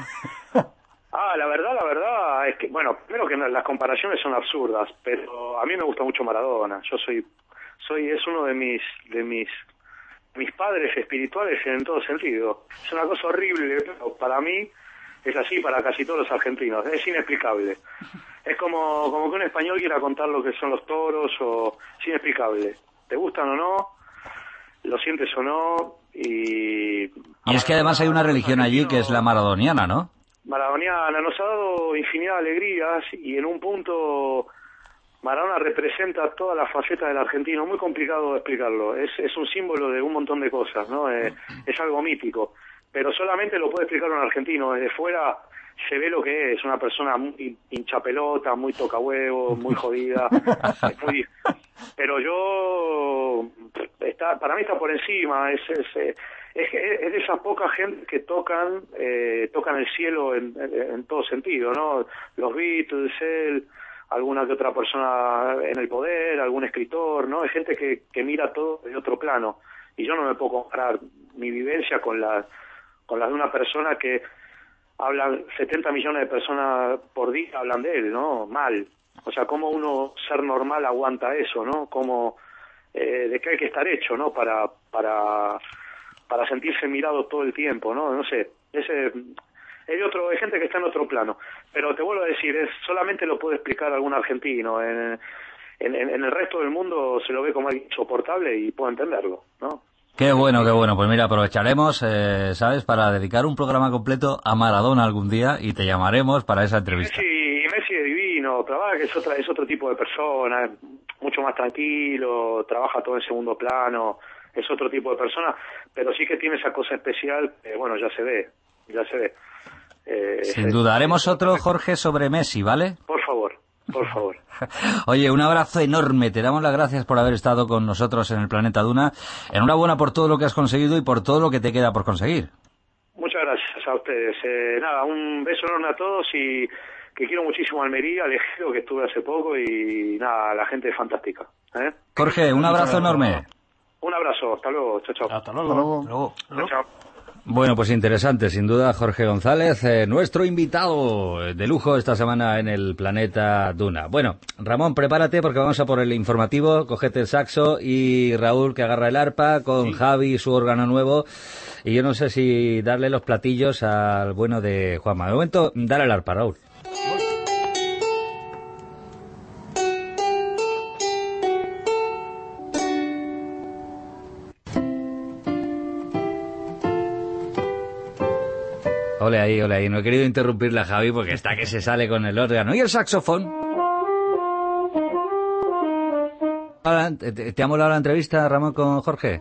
Ah, la verdad, la verdad es que, bueno, primero que las comparaciones son absurdas, pero a mí me gusta mucho Maradona. Yo soy, soy es uno de mis, de mis mis padres espirituales en todo sentido. Es una cosa horrible, pero para mí es así, para casi todos los argentinos. Es inexplicable. Es como, como que un español quiera contar lo que son los toros, o es inexplicable. ¿Te gustan o no? ¿Lo sientes o no? Y, y es que además hay una religión allí que es la maradoniana, ¿no? Maradoniana. Nos ha dado infinidad de alegrías y en un punto... Maradona representa todas las facetas del argentino, es muy complicado de explicarlo, es, es un símbolo de un montón de cosas, ¿no? Eh, es algo mítico, pero solamente lo puede explicar un argentino, desde fuera se ve lo que es, una persona muy hinchapelota, muy tocahuevo, muy jodida, es muy, pero yo, está, para mí está por encima, es, es, es, es de esas pocas gente que tocan, eh, tocan el cielo en, en, en todo sentido, ¿no? Los Beatles, él... alguna que otra persona en el poder, algún escritor, ¿no? Hay gente que, que mira todo de otro plano. Y yo no me puedo comparar mi vivencia con la, con la de una persona que hablan, setenta millones de personas por día hablan de él, ¿no? Mal. O sea, cómo uno, ser normal, aguanta eso, ¿no? Cómo, eh, de qué hay que estar hecho, ¿no? Para, para, para sentirse mirado todo el tiempo, ¿no? No sé, ese... Hay otro, hay gente que está en otro plano, pero te vuelvo a decir, es solamente lo puede explicar algún argentino. En, en, en el resto del mundo se lo ve como algo insoportable y puedo entenderlo, ¿no? Qué bueno, qué bueno. Pues mira, aprovecharemos, eh, ¿sabes?, para dedicar un programa completo a Maradona algún día y te llamaremos para esa entrevista. Messi, Messi es divino, trabaja que es, otra, es otro tipo de persona, es mucho más tranquilo, trabaja todo en segundo plano, es otro tipo de persona, pero sí que tiene esa cosa especial, eh, bueno, ya se ve, ya se ve. Eh, Sin duda. Haremos otro, Jorge, sobre Messi, ¿vale? Por favor, por favor. Oye, un abrazo enorme. Te damos las gracias por haber estado con nosotros en el Planeta Duna. Enhorabuena por todo lo que has conseguido y por todo lo que te queda por conseguir. Muchas gracias a ustedes. Eh, nada, un beso enorme a todos y que quiero muchísimo a Almería, Ejido, que estuve hace poco, y nada, la gente es fantástica. ¿eh? Jorge, un abrazo enorme. Un abrazo. Hasta luego. Chao, chao. Hasta luego. Hasta luego. Chao, chao. Bueno, pues interesante, sin duda, Jorge González, eh, nuestro invitado de lujo esta semana en el Planeta Duna. Bueno, Ramón, prepárate porque vamos a por el informativo, cógete el saxo, y Raúl que agarra el arpa con sí. Javi, su órgano nuevo, y yo no sé si darle los platillos al bueno de Juanma. De momento, dale el arpa, Raúl. Ole ahí, ole ahí. No he querido interrumpirle a Javi porque está que se sale con el órgano. ¿Y el saxofón? ¿Te, te ha molado la entrevista, Ramón, con Jorge?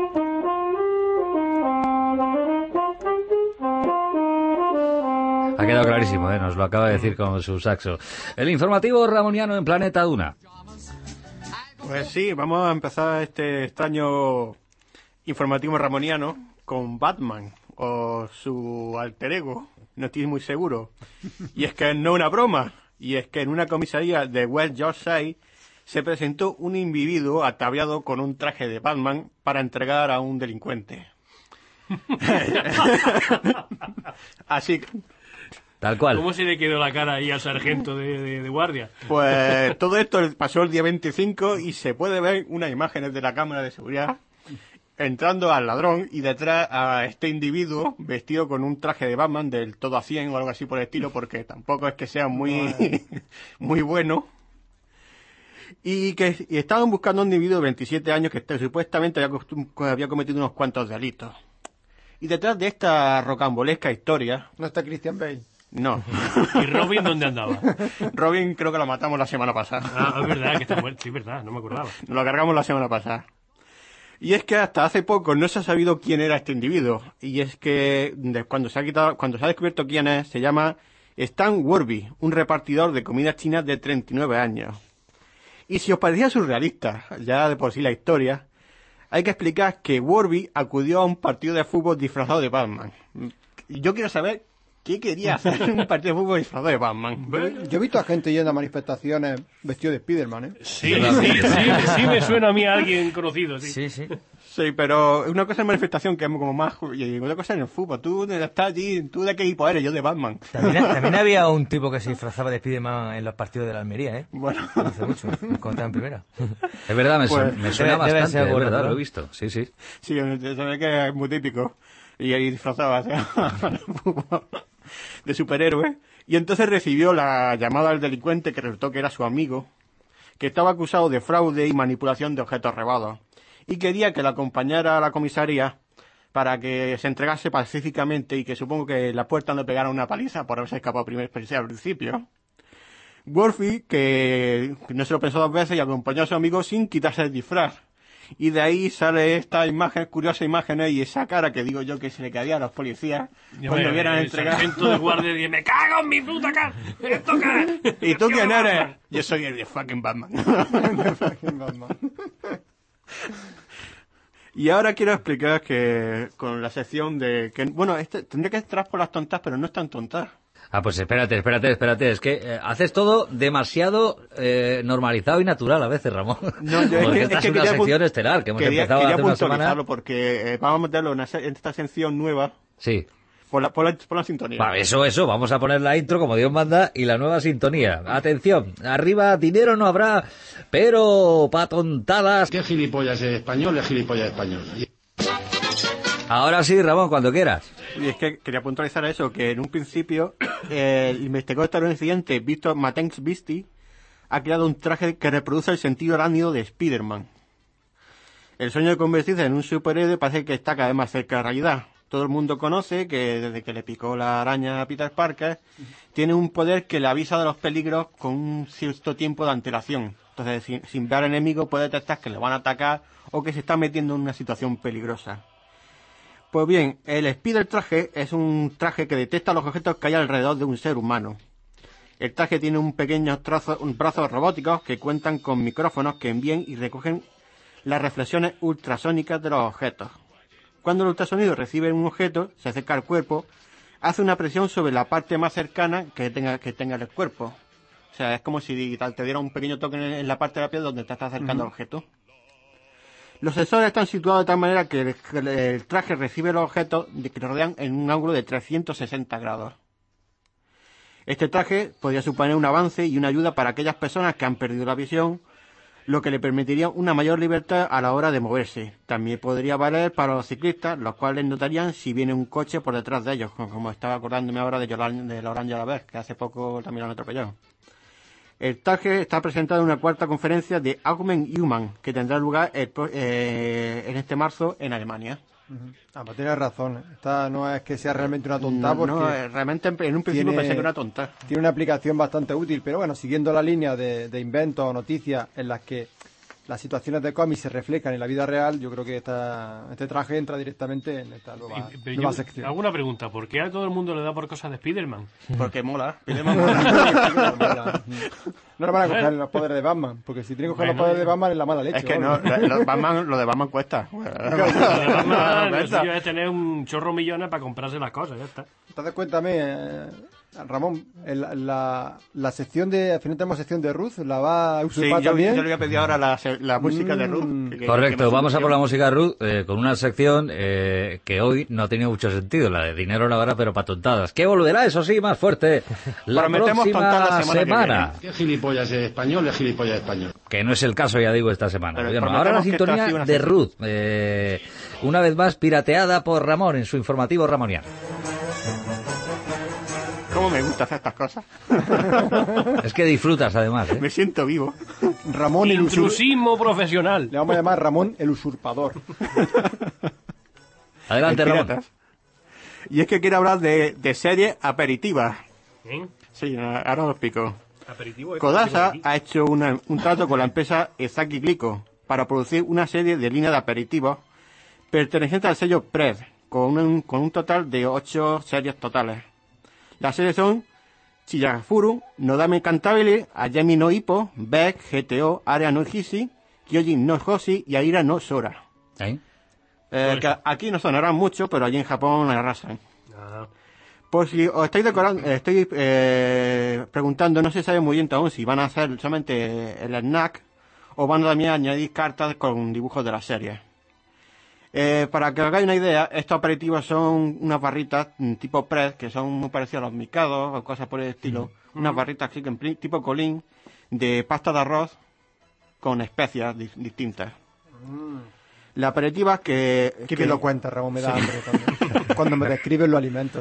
Ha quedado clarísimo, ¿eh? Nos lo acaba de decir con su saxo. El informativo ramoniano en Planeta Duna. Pues sí, vamos a empezar este extraño informativo ramoniano con Batman, o su alter ego, no estoy muy seguro. Y es que no es una broma, y es que en una comisaría de West Yorkshire se presentó un individuo ataviado con un traje de Batman para entregar a un delincuente. Así que... Tal cual. ¿Cómo se le quedó la cara ahí al sargento de, de, de guardia? Pues todo esto pasó el día veinticinco y se puede ver unas imágenes de la cámara de seguridad entrando al ladrón y detrás a este individuo vestido con un traje de Batman del todo a cien o algo así por el estilo, porque tampoco es que sea muy, muy bueno. Y que y estaban buscando a un individuo de veintisiete años que supuestamente había, había cometido unos cuantos delitos. Y detrás de esta rocambolesca historia... ¿No está Christian Bale? No. ¿Y Robin dónde andaba? Robin creo que lo matamos la semana pasada. Ah, es verdad, que está muerto. Sí, es verdad, no me acordaba. Nos lo cargamos la semana pasada. Y es que hasta hace poco no se ha sabido quién era este individuo. Y es que de, cuando se ha quitado, cuando se ha descubierto quién es, se llama Stan Warby, un repartidor de comida china de treinta y nueve años. Y si os parecía surrealista, ya de por sí la historia, hay que explicar que Warby acudió a un partido de fútbol disfrazado de Batman. Y yo quiero saber qué quería hacer en un partido de fútbol disfrazado de Batman. Yo he visto a gente yendo a manifestaciones vestido de Spiderman, ¿eh? Sí, sí, sí, sí me suena a mí a alguien conocido, sí. Sí, sí. Sí, pero una cosa en manifestación que es como más... Y otra cosa en el fútbol. Tú estás allí, ¿tú de qué equipo eres? Yo de Batman. También, también había un tipo que se disfrazaba de Spiderman en los partidos de la Almería, ¿eh? Bueno. Hace mucho, cuando estaba en primera. Es verdad, me, Pues, su- me suena debe- debe bastante, ser es bueno, verdad, ¿no? lo he visto. Sí, sí. Sí, se ve que es muy típico. Y ahí disfrazaba de superhéroe. Y entonces recibió la llamada del delincuente, que resultó que era su amigo, que estaba acusado de fraude y manipulación de objetos robados. Y quería que la acompañara a la comisaría para que se entregase pacíficamente y que supongo que la puerta no pegara una paliza por haberse escapado primer, al principio. Wolfie, que no se lo pensó dos veces y acompañó a su amigo sin quitarse el disfraz. Y de ahí sale esta imagen, curiosa imagen y esa cara que digo yo que se le caía a los policías Yo cuando me- vieran el entregar. sargento de guardia dice, me cago en mi puta cara. ¿Esto qué es? ¿Y tú quién eres? Yo soy el de fucking Batman. Y ahora quiero explicar que con la sección de que bueno, este tendría que entrar por las tontas, pero no es tan tontas. Ah, pues espérate, espérate, espérate. Es que eh, haces todo demasiado eh, normalizado y natural a veces, Ramón. No, yo es Porque que, esta es que es una quería sección pun- estelar que hemos quería, empezado quería hace una puntualizarlo semana. porque eh, vamos a meterlo en, esa- en esta sección nueva Sí. por la, por la, por la sintonía. Va, eso, eso. Vamos a poner la intro como Dios manda y la nueva sintonía. Atención. Arriba dinero no habrá, pero patontadas. ¿Qué gilipollas es español? Es gilipollas español. Ahora sí, Ramón, cuando quieras. Y es que quería puntualizar eso, que en un principio eh, el investigador estadounidense Victor Matthews Beastie ha creado un traje que reproduce el sentido arácnido de Spider-Man. El sueño de convertirse en un superhéroe parece que está cada vez más cerca de la realidad. Todo el mundo conoce que desde que le picó la araña a Peter Parker, tiene un poder que le avisa de los peligros con un cierto tiempo de antelación. Entonces, sin, sin ver al enemigo, puede detectar que le van a atacar o que se está metiendo en una situación peligrosa. Pues bien, el Spider traje es un traje que detecta los objetos que hay alrededor de un ser humano. El traje tiene un pequeño trazo, un brazos robóticos que cuentan con micrófonos que envían y recogen las reflexiones ultrasónicas de los objetos. Cuando el ultrasonido recibe un objeto, se acerca al cuerpo, hace una presión sobre la parte más cercana que tenga, que tenga el cuerpo. O sea, es como si te diera un pequeño toque en la parte de la piel donde te estás acercando al objeto. Los sensores están situados de tal manera que el, el traje recibe los objetos que le rodean en un ángulo de trescientos sesenta grados. Este traje podría suponer un avance y una ayuda para aquellas personas que han perdido la visión, lo que le permitiría una mayor libertad a la hora de moverse. También podría valer para los ciclistas, los cuales notarían si viene un coche por detrás de ellos, como estaba acordándome ahora de, Yolan, de Laurent Jalabert, que hace poco también lo han atropellado. El traje está presentado en una cuarta conferencia de Augment Human, que tendrá lugar el, eh, en este marzo en Alemania. Uh-huh. Ah, pues tienes razón. Esta no es que sea realmente una tonta, No, porque no, eh, realmente en, en un principio tiene- pensé que era tonta. tiene una aplicación bastante útil, pero bueno, siguiendo la línea de, de inventos o noticias en las que las situaciones de cómics se reflejan en la vida real, yo creo que esta, este traje entra directamente en esta nueva, Y- pero nueva yo sección. hago una pregunta, ¿por qué a todo el mundo le da por cosas de Spiderman? Porque mola. Spiderman mola. No le van a coger los poderes de Batman, porque si tienen que coger Bueno, los poderes ya. de Batman es la mala leche. Es que ¿no? no, lo, lo- Batman, lo de Batman cuesta. Lo de Batman, lo Cuesta. suyo es tener un chorro millones para comprarse las cosas, ya está. Entonces cuéntame, eh, Ramón, el, la, la sección de... Al final tenemos sección de Ruth, ¿la va a usurpar sí, yo, también? yo le voy a pedir ahora la, la música mm. de Ruth. Que, Correcto, que vamos a por la música de Ruth eh, con una sección eh, que hoy no ha tenido mucho sentido, la de dinero la hora, pero para tontadas. Que volverá, eso sí, más fuerte la próxima la semana. semana. ¿Qué gilipollas es español? Es gilipollas español. Que no es el caso, ya digo, esta semana. Bueno, ahora la sintonía de Ruth, eh, una vez más pirateada por Ramón en su informativo ramoniano. ¿Cómo me gusta hacer estas cosas? Es que disfrutas, además, ¿eh? Me siento vivo. Ramón el Intrusismo usur... profesional. Le vamos a llamar Ramón el usurpador. Adelante, Ramón. Y es que quiero hablar de, de series aperitivas. ¿Eh? Sí, ahora os explico. Aperitivo. Kodasa ha hecho una, un trato con la empresa Ezaki Glico para producir una serie de línea de aperitivos perteneciente al sello Pred, con un, con un total de ocho series totales. Las series son Chiyafuru, Nodame Cantabile, Ayami no Hippo, Beck, G T O, Area no Hisi, Kyojin no Hoshi y Aira no Sora. ¿Eh? Eh, que aquí no sonarán mucho, pero allí en Japón arrasan. Ah. Por si os estáis decorando, estoy eh, preguntando, no se sabe muy bien aún si van a hacer solamente el snack o van a también añadir cartas con dibujos de la serie. Eh, para que os hagáis una idea, estos aperitivos son unas barritas tipo Pred, que son muy parecidas a los micados o cosas por el estilo. Mm. Unas barritas así que tipo colín de pasta de arroz con especias di distintas. Mm. La aperitiva que... Qué bien lo cuenta, Ramón, me da sí. hambre también. Cuando me describen los alimentos.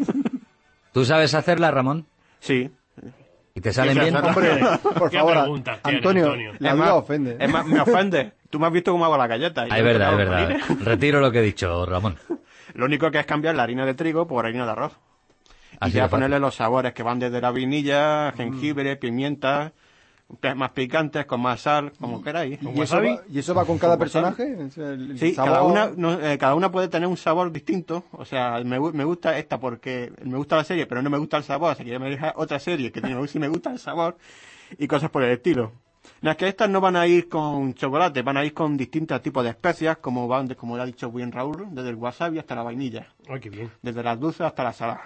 ¿Tú sabes hacerla, Ramón? Sí. ¿Y te salen bien? Hombre, por favor, Antonio, Antonio, la duda ofende. Es más, me ofende. Tú me has visto cómo hago la galleta. Ah, es verdad, es verdad. Retiro lo que he dicho, Ramón. Lo único que es cambiar la harina de trigo por harina de arroz. Así y ya ponerle los sabores que van desde la vainilla, jengibre, pimienta, más picantes, con más sal, como queráis. ¿Y eso, va, ¿Y eso va con cada personaje? El sí, sabor... cada, una, no, eh, cada una puede tener un sabor distinto. O sea, me, me gusta esta porque me gusta la serie, pero no me gusta el sabor. Así que me deja otra serie que sí me gusta el sabor y cosas por el estilo. No, es que estas no van a ir con chocolate, van a ir con distintos tipos de especias, como van, de, como le ha dicho bien Raúl, desde el wasabi hasta la vainilla. Ay, qué bien. Desde las dulces hasta la salada.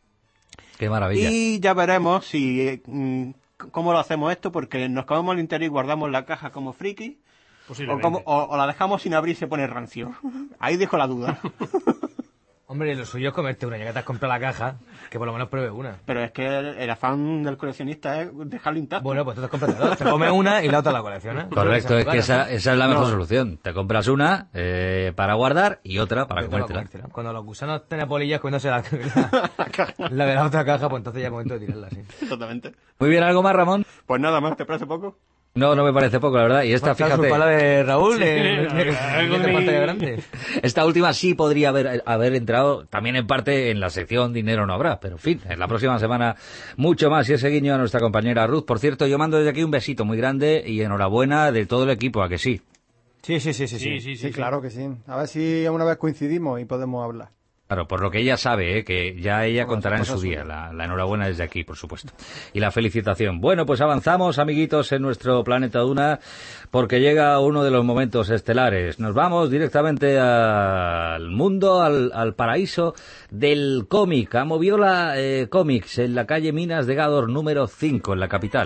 Qué maravilla. Y ya veremos si... Mm, cómo lo hacemos esto, porque nos comemos el interior y guardamos la caja como friki, o, como, o, o la dejamos sin abrir y se pone rancio. Ahí dejo la duda. Hombre, lo suyo es comerte una, ya que te has comprado la caja, que por lo menos pruebe una. Pero es que el, el afán del coleccionista es dejarlo intacto. Bueno, pues tú te compras dos, te comes una y la otra la coleccionas. Correcto, es que esa, esa es la mejor no. solución. Te compras una eh, para guardar y otra para comértela. Cuando los gusanos tienen polillas comiéndose la, la, la de la otra caja, pues entonces ya es momento de tirarla, sí. Totalmente. Muy bien, ¿algo más, Ramón? Pues nada más, ¿te parece poco? No, no me parece poco, la verdad. Y esta, pues fíjate... la de Raúl, sí, eh, no, no, pantalla grande. Esta última sí podría haber, haber entrado también en parte en la sección Dinero no habrá, pero en fin, en la próxima semana mucho más. Y ese guiño a nuestra compañera Ruth. Por cierto, yo mando desde aquí un besito muy grande y enhorabuena de todo el equipo, ¿a que sí? Sí, sí, sí, sí, sí, sí, sí, sí, sí claro que sí. A ver si una vez coincidimos y podemos hablar. Claro, por lo que ella sabe, ¿eh? Que ya ella contará en su día. La, la enhorabuena desde aquí, por supuesto. Y la felicitación. Bueno, pues avanzamos, amiguitos, en nuestro planeta Duna, porque llega uno de los momentos estelares. Nos vamos directamente al mundo, al, al paraíso del cómic. A Moviola eh, Comics, en la calle Minas de Gádor, número cinco, en la capital.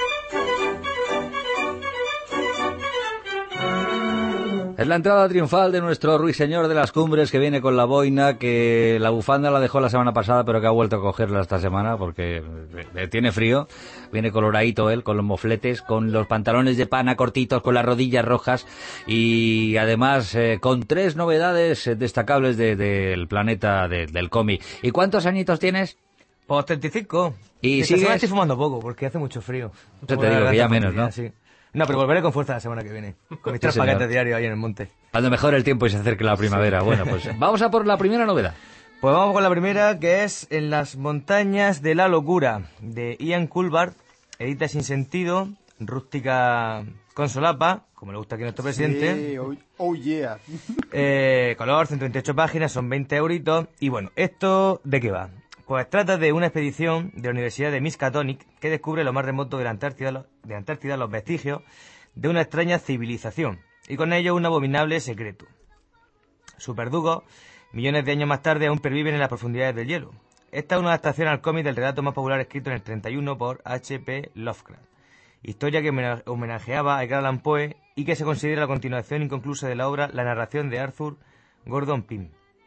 Es la entrada triunfal de nuestro ruiseñor de las cumbres, que viene con la boina, que la bufanda la dejó la semana pasada, pero que ha vuelto a cogerla esta semana porque tiene frío. Viene coloradito él, con los mofletes, con los pantalones de pana cortitos, con las rodillas rojas y además eh, con tres novedades destacables de, de, del planeta de, del cómic. ¿Y cuántos añitos tienes? Pues treinta y cinco. ¿Y sigues? sigues? Estoy fumando poco porque hace mucho frío. Yo te digo que ya menos, ¿no? Sí. No, pero volveré con fuerza la semana que viene. Con mis tres sí, paquetes diarios ahí en el monte. Cuando mejore el tiempo y se acerque la primavera. Sí. Bueno, pues vamos a por la primera novedad. Pues vamos con la primera, que es En las montañas de la locura, de Ian Culbart. Edita sin sentido, rústica con solapa, como le gusta aquí a nuestro presidente. Sí, oh, oh yeah. Eh, color, ciento veintiocho páginas, son veinte euritos. Y bueno, ¿esto de qué va? Pues trata de una expedición de la Universidad de Miskatonic que descubre lo más remoto de la Antártida, de la Antártida los vestigios de una extraña civilización y con ello un abominable secreto. Sus verdugos, millones de años más tarde, aún perviven en las profundidades del hielo. Esta es una adaptación al cómic del relato más popular escrito en el treinta y uno por H P Lovecraft. Historia que homenajeaba a Edgar Allan Poe y que se considera la continuación inconclusa de la obra La narración de Arthur Gordon Pym.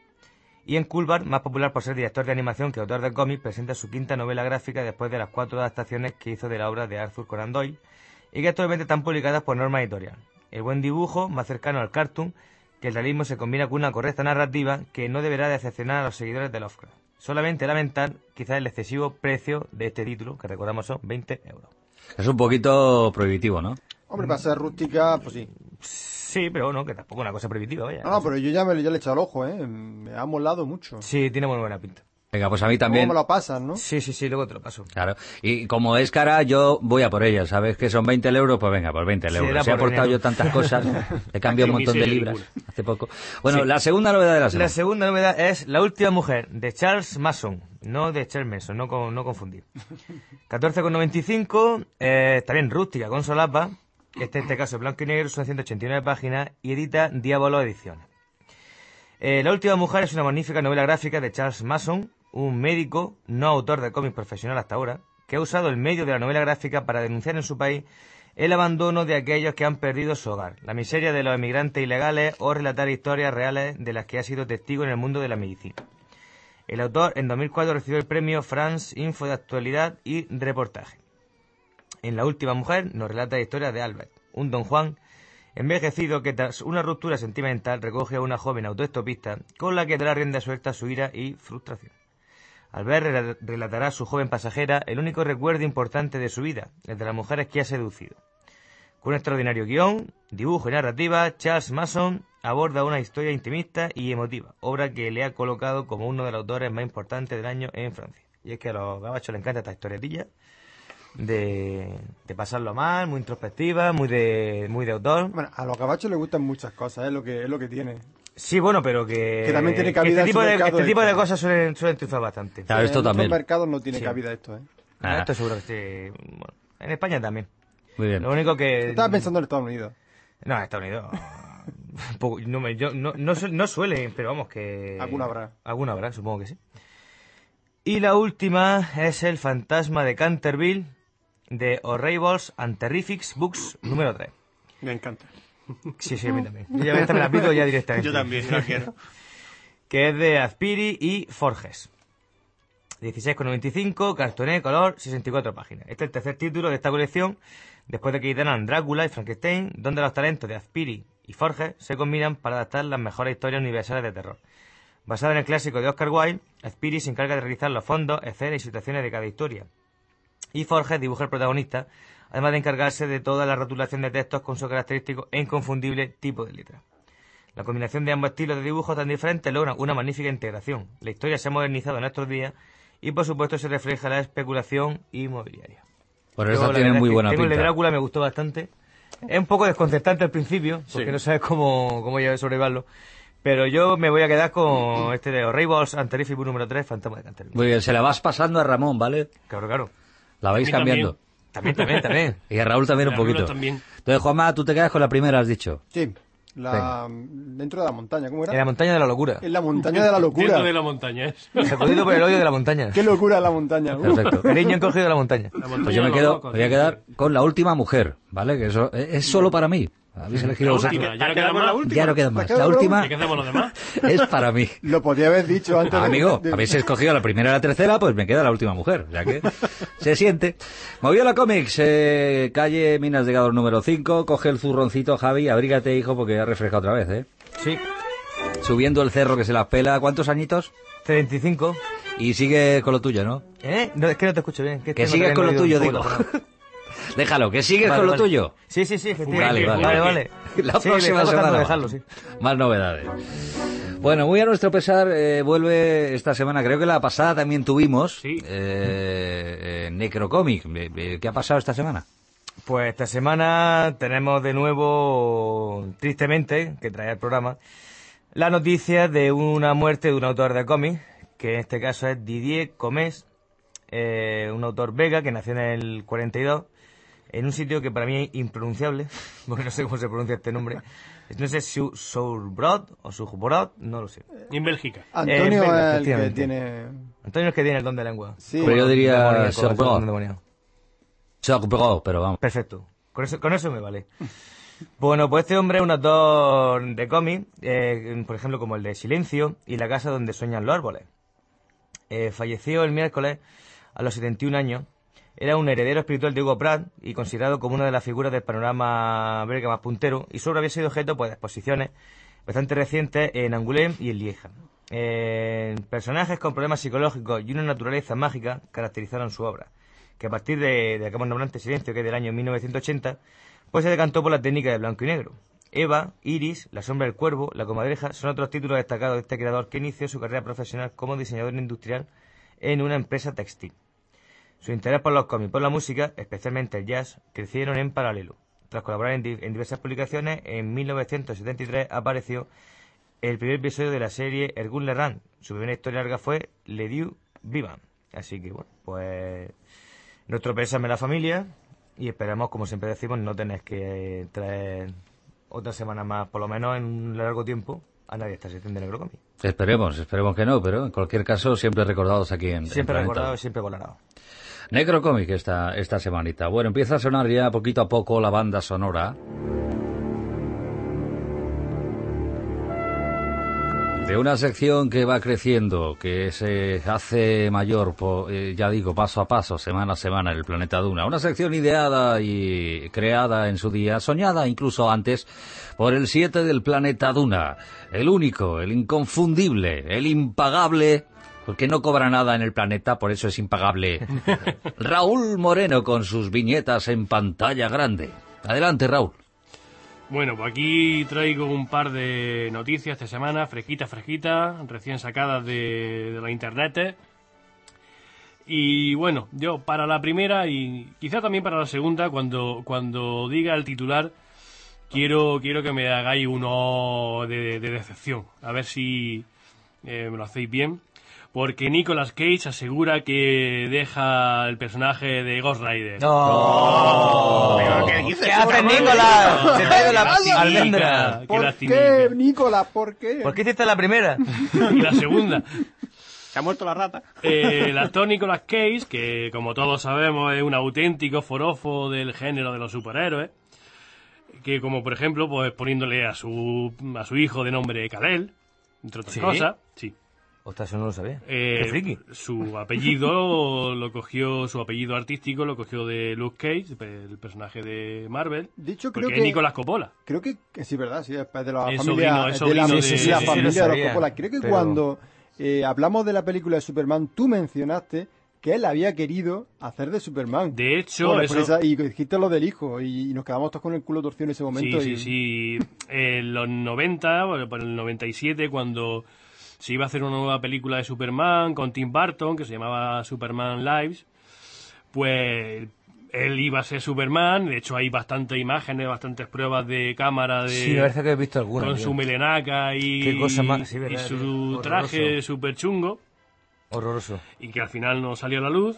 Ian Culbard, más popular por ser director de animación que autor de cómic, presenta su quinta novela gráfica después de las cuatro adaptaciones que hizo de la obra de Arthur Conan Doyle y que actualmente están publicadas por Norma Editorial. El buen dibujo, más cercano al cartoon, que el realismo se combina con una correcta narrativa que no deberá decepcionar a los seguidores de Lovecraft. Solamente lamentar quizás el excesivo precio de este título, que recordamos son veinte euros. Es un poquito prohibitivo, ¿no? Hombre, para ser rústica, pues sí. Sí, pero no, que tampoco es una cosa prohibitiva, vaya. No, no, pero yo ya, me, ya le he echado el ojo, ¿eh? Me ha molado mucho. Sí, tiene muy buena pinta. Venga, pues a mí también. ¿Cómo me lo pasas, no? Sí, sí, sí, luego te lo paso. Claro. Y como es cara, yo voy a por ella. ¿Sabes que son veinte euros? Pues venga, pues veinte Sí, euros. da Si he por aportado dinero. yo tantas cosas, he cambiado un montón de Miseria libras ninguna. hace poco. Bueno, Sí. la segunda novedad de la semana. La segunda novedad es La última mujer, de Charles Mason, no de Charles Manson, no, con- no confundir. catorce con noventa y cinco, eh, también rústica, con solapa. Este, en este caso, blanco y negro, son ciento ochenta y nueve páginas y edita Diablo Ediciones. Eh, La última mujer es una magnífica novela gráfica de Charles Mason, un médico, no autor de cómics profesional hasta ahora, que ha usado el medio de la novela gráfica para denunciar en su país el abandono de aquellos que han perdido su hogar, la miseria de los emigrantes ilegales o relatar historias reales de las que ha sido testigo en el mundo de la medicina. El autor en dos mil cuatro recibió el premio France Info de Actualidad y Reportaje. En La última mujer nos relata la historia de Albert, un don Juan envejecido que tras una ruptura sentimental recoge a una joven autoestopista con la que dará rienda suelta a su ira y frustración. Albert rel- relatará a su joven pasajera el único recuerdo importante de su vida, el de las mujeres que ha seducido. Con un extraordinario guión, dibujo y narrativa, Charles Mason aborda una historia intimista y emotiva, obra que le ha colocado como uno de los autores más importantes del año en Francia. Y es que a los gabachos les encanta esta historietilla de, de pasarlo mal, muy introspectiva, muy de muy de autor. Bueno, a los gabachos les gustan muchas cosas, es lo que, es lo que tiene. Sí, bueno, pero que... Que también tiene que cabida este en tipo su de, mercado este de tipo de esto. cosas suelen, suelen triunfar bastante. Claro, esto en también. otros mercados no tiene Sí. cabida esto, ¿eh? Ah. Esto seguro que sí. Bueno, en España también. Muy bien. Lo único que... Estaba pensando en Estados Unidos. No, en Estados Unidos... poco- no, me- yo, no, no, su- no suele, pero vamos que... Alguna habrá. Alguna habrá, supongo que sí. Y la última es El fantasma de Canterville, de Horribles and Terrifics Books número tres. Me encanta. Sí, sí, a mí también. Yo ya esta me la pido ya directamente. Yo también, la quiero. Que es de Azpiri y Forges. dieciséis con noventa y cinco, cartoné, color, sesenta y cuatro páginas. Este es el tercer título de esta colección, después de que editaran Drácula y Frankenstein, donde los talentos de Azpiri y Forges se combinan para adaptar las mejores historias universales de terror. Basada en el clásico de Oscar Wilde, Azpiri se encarga de realizar los fondos, escenas y situaciones de cada historia. Y Forges dibuja el protagonista, además de encargarse de toda la rotulación de textos con su característico e inconfundible tipo de letra. La combinación de ambos estilos de dibujo tan diferentes logra una magnífica integración. La historia se ha modernizado en nuestros días y, por supuesto, se refleja la especulación inmobiliaria. Por Yo, eso la tiene verdad muy es que buena tengo el de pinta. Drácula, me gustó bastante. Es un poco desconcertante al principio, porque Sí. no sabes cómo, cómo sobrellevarlo. Pero yo me voy a quedar con este de Horribles and Terrific número tres, Fantasma de Canterville. Muy bien, se la vas pasando a Ramón, ¿vale? Claro, claro. La vais A mí cambiando. También, también, también. Y a Raúl también un A Raúl poquito. también. Entonces, Juanma, tú te quedas con la primera, has dicho. Sí, la, dentro de la montaña, ¿cómo En la era? montaña de la locura. En la montaña de la locura. Dentro de la montaña es. Sacudido por el hoyo de la montaña. Qué locura la montaña. Uh. Perfecto. Cariño encogido de la montaña. La montaña Pues yo me de los quedo, locos, me voy a sí, quedar sí. con la última mujer, ¿vale? Que eso es es solo para mí. Habéis elegido La vosotros. última, ya no ¿Te queda quedamos la más. última? Ya no queda más. queda La la última ¿Y qué hacemos los demás? es para mí. Lo podía haber dicho antes de... Amigo, de- habéis escogido la primera y la tercera, pues me queda la última mujer, ya que se siente. Moviola Comics, eh, calle Minas de Gador número cinco, coge el zurroncito, Javi, abrígate, hijo, porque ha refrescado otra vez, ¿eh? Sí. Subiendo el cerro que se las pela, ¿cuántos añitos? treinta y cinco. Y sigue con lo tuyo, ¿no? ¿Eh? No, es que no te escucho bien. Que tengo sigues el con lo oído tuyo, un digo. poco taponado. Déjalo, que sigues Vale, con lo vale. tuyo. Sí, sí, sí, efectivamente. Vale, vale. vale. vale. La Sí, próxima me está costando semana. dejarlo, sí. Más novedades. Bueno, muy a nuestro pesar, eh, vuelve esta semana, creo que la pasada también tuvimos, Sí. eh, eh, Necrocomic. Eh, eh, ¿Qué ha pasado esta semana? Pues esta semana tenemos de nuevo, tristemente, que trae el programa, la noticia de una muerte de un autor de cómics, que en este caso es Didier Comés, eh, un autor belga que nació en el cuarenta y dos, en un sitio que para mí es impronunciable, porque no sé cómo se pronuncia este nombre, No sé si Surbrod o Surbrod, no lo sé. En Bélgica. Antonio Eh, es el que tiene... Antonio es el que tiene el don de lengua. Sí. Pero yo diría Demoníaco, Surbrod. don demoníaco. Surbrod, pero vamos. Perfecto. Con eso, con eso me vale. Bueno, pues este hombre es un autor de cómic, eh, por ejemplo, como el de Silencio y La casa donde sueñan los árboles. Eh, falleció el miércoles a los setenta y un años. Era un heredero espiritual de Hugo Pratt y considerado como una de las figuras del panorama belga más puntero, y su obra había sido objeto pues, de exposiciones bastante recientes en Angoulême y en Lieja. Eh, personajes con problemas psicológicos y una naturaleza mágica caracterizaron su obra, que a partir de, de acabamos nombrante Silencio, que es del año mil novecientos ochenta, pues se decantó por la técnica de blanco y negro. Eva, Iris, La sombra del cuervo, La comadreja son otros títulos destacados de este creador que inició su carrera profesional como diseñador industrial en una empresa textil. Su interés por los cómics y por la música, especialmente el jazz, crecieron en paralelo. Tras colaborar en, di en diversas publicaciones, en mil novecientos setenta y tres apareció el primer episodio de la serie Hercule Poirot. Su primera historia larga fue Le Dieu Vivant. Así que, bueno, pues nuestro pésame a la familia y esperamos, como siempre decimos, no tener que traer otra semana más, por lo menos en un largo tiempo, a nadie esta sección de Necrocómic. Esperemos, esperemos que no, pero en cualquier caso siempre recordados aquí en Siempre en recordado y siempre valorado. Necrocómic esta, esta semanita. Bueno, empieza a sonar ya poquito a poco la banda sonora de una sección que va creciendo, que se hace mayor, po, eh, ya digo, paso a paso, semana a semana en el Planeta Duna. Una sección ideada y creada en su día, soñada incluso antes, por el siete del Planeta Duna. El único, el inconfundible, el impagable, porque no cobra nada en el planeta, por eso es impagable. Raúl Moreno con sus viñetas en pantalla grande. Adelante, Raúl. Bueno, pues aquí traigo un par de noticias esta semana, fresquitas, fresquitas, recién sacadas de, de la internet. Y bueno, yo para la primera y quizá también para la segunda, cuando, cuando diga el titular, quiero, quiero que me hagáis uno de, de decepción. A ver si eh, me lo hacéis bien. Porque Nicolas Cage asegura que deja el personaje de Ghost Rider. ¡No! ¿Pero qué dices? ¿Qué hace Nicolas? Se te ha ido la almendra. ¿Por qué, Nicolas? ¿Por qué? ¿Por qué hiciste la primera? Y la segunda. Se ha muerto la rata. Eh, el actor Nicolas Cage, que como todos sabemos es un auténtico forofo del género de los superhéroes, que como por ejemplo, pues poniéndole a su, a su hijo de nombre Kal-El, entre otras ¿Sí? cosas, sí. Ostras, eso no lo sabía. Eh, Qué friki. Su apellido lo cogió, su apellido artístico lo cogió de Luke Cage, el personaje de Marvel. Dicho, creo porque que es Nicolas Coppola. Creo que, que sí, verdad, sí, es de la Es familia, sobrino, es es de la, sobrino sí, de- sí, la sí, sí, familia sí, de lo los sabía, Coppola. Creo que pero- cuando eh, hablamos de la película de Superman, tú mencionaste que él había querido hacer de Superman. De hecho, Por- por eso... esa- y dijiste lo del hijo, y, y nos quedamos todos con el culo torcido en ese momento. Sí, y, sí, sí. En los noventa, bueno, por el noventa y siete, cuando se iba a hacer una nueva película de Superman con Tim Burton, que se llamaba Superman Lives, pues él iba a ser Superman. De hecho, hay bastantes imágenes, bastantes pruebas de cámara de... Sí, me parece que he visto alguna. con tío. su melenaca y, Qué cosa más- sí, y verdad, su tío. traje Horroroso. súper chungo, Horroroso. y que al final no salió a la luz.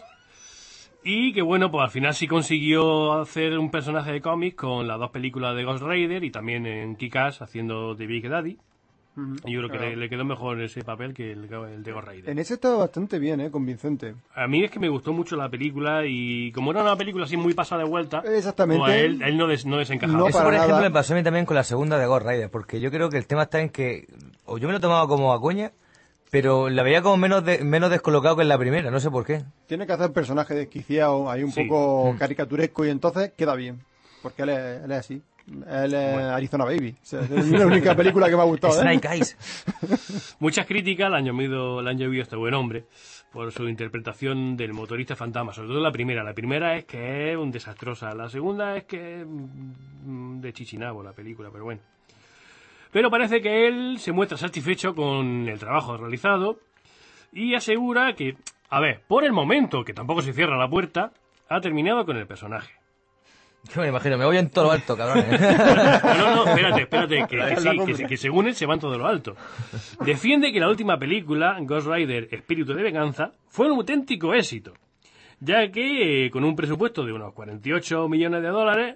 Y que bueno, pues al final sí consiguió hacer un personaje de cómics con las dos películas de Ghost Rider y también en Kick-Ass haciendo de Big Daddy. Ujú, Y yo creo que claro. le, le quedó mejor ese papel que el, el de Ghost Rider. En ese estaba bastante bien, ¿eh? Convincente. A mí es que me gustó mucho la película y como era una película así muy pasada de vuelta, Exactamente. pues a él, él no, des, no desencajaba. No Eso, para por ejemplo, nada. me pasó a mí también con la segunda de Ghost Rider, porque yo creo que el tema está en que, o yo me lo tomaba como a coña, pero la veía como menos de- menos descolocado que en la primera, no sé por qué. Tiene que hacer personaje desquiciado, ahí un Sí. poco Mm. caricaturesco, y entonces queda bien. Porque él es, él es así. Él es Arizona Baby. O sea, es la única película que me ha gustado. ¿eh? Snake Eyes. Muchas críticas le han llovido, le han llovido a este buen hombre por su interpretación del motorista fantasma, sobre todo la primera. La primera es que es un desastrosa, la segunda es que es mm, de chichinabo la película, pero bueno. Pero parece que él se muestra satisfecho con el trabajo realizado y asegura que, a ver, por el momento, que tampoco se cierra la puerta, ha terminado con el personaje. Yo me imagino, me voy en todo lo alto, cabrón. No, no, no, espérate, espérate, que, que sí, que, sí, que según él se van todo lo alto. Defiende que la última película, Ghost Rider, Espíritu de Venganza, fue un auténtico éxito, ya que eh, con un presupuesto de unos cuarenta y ocho millones de dólares,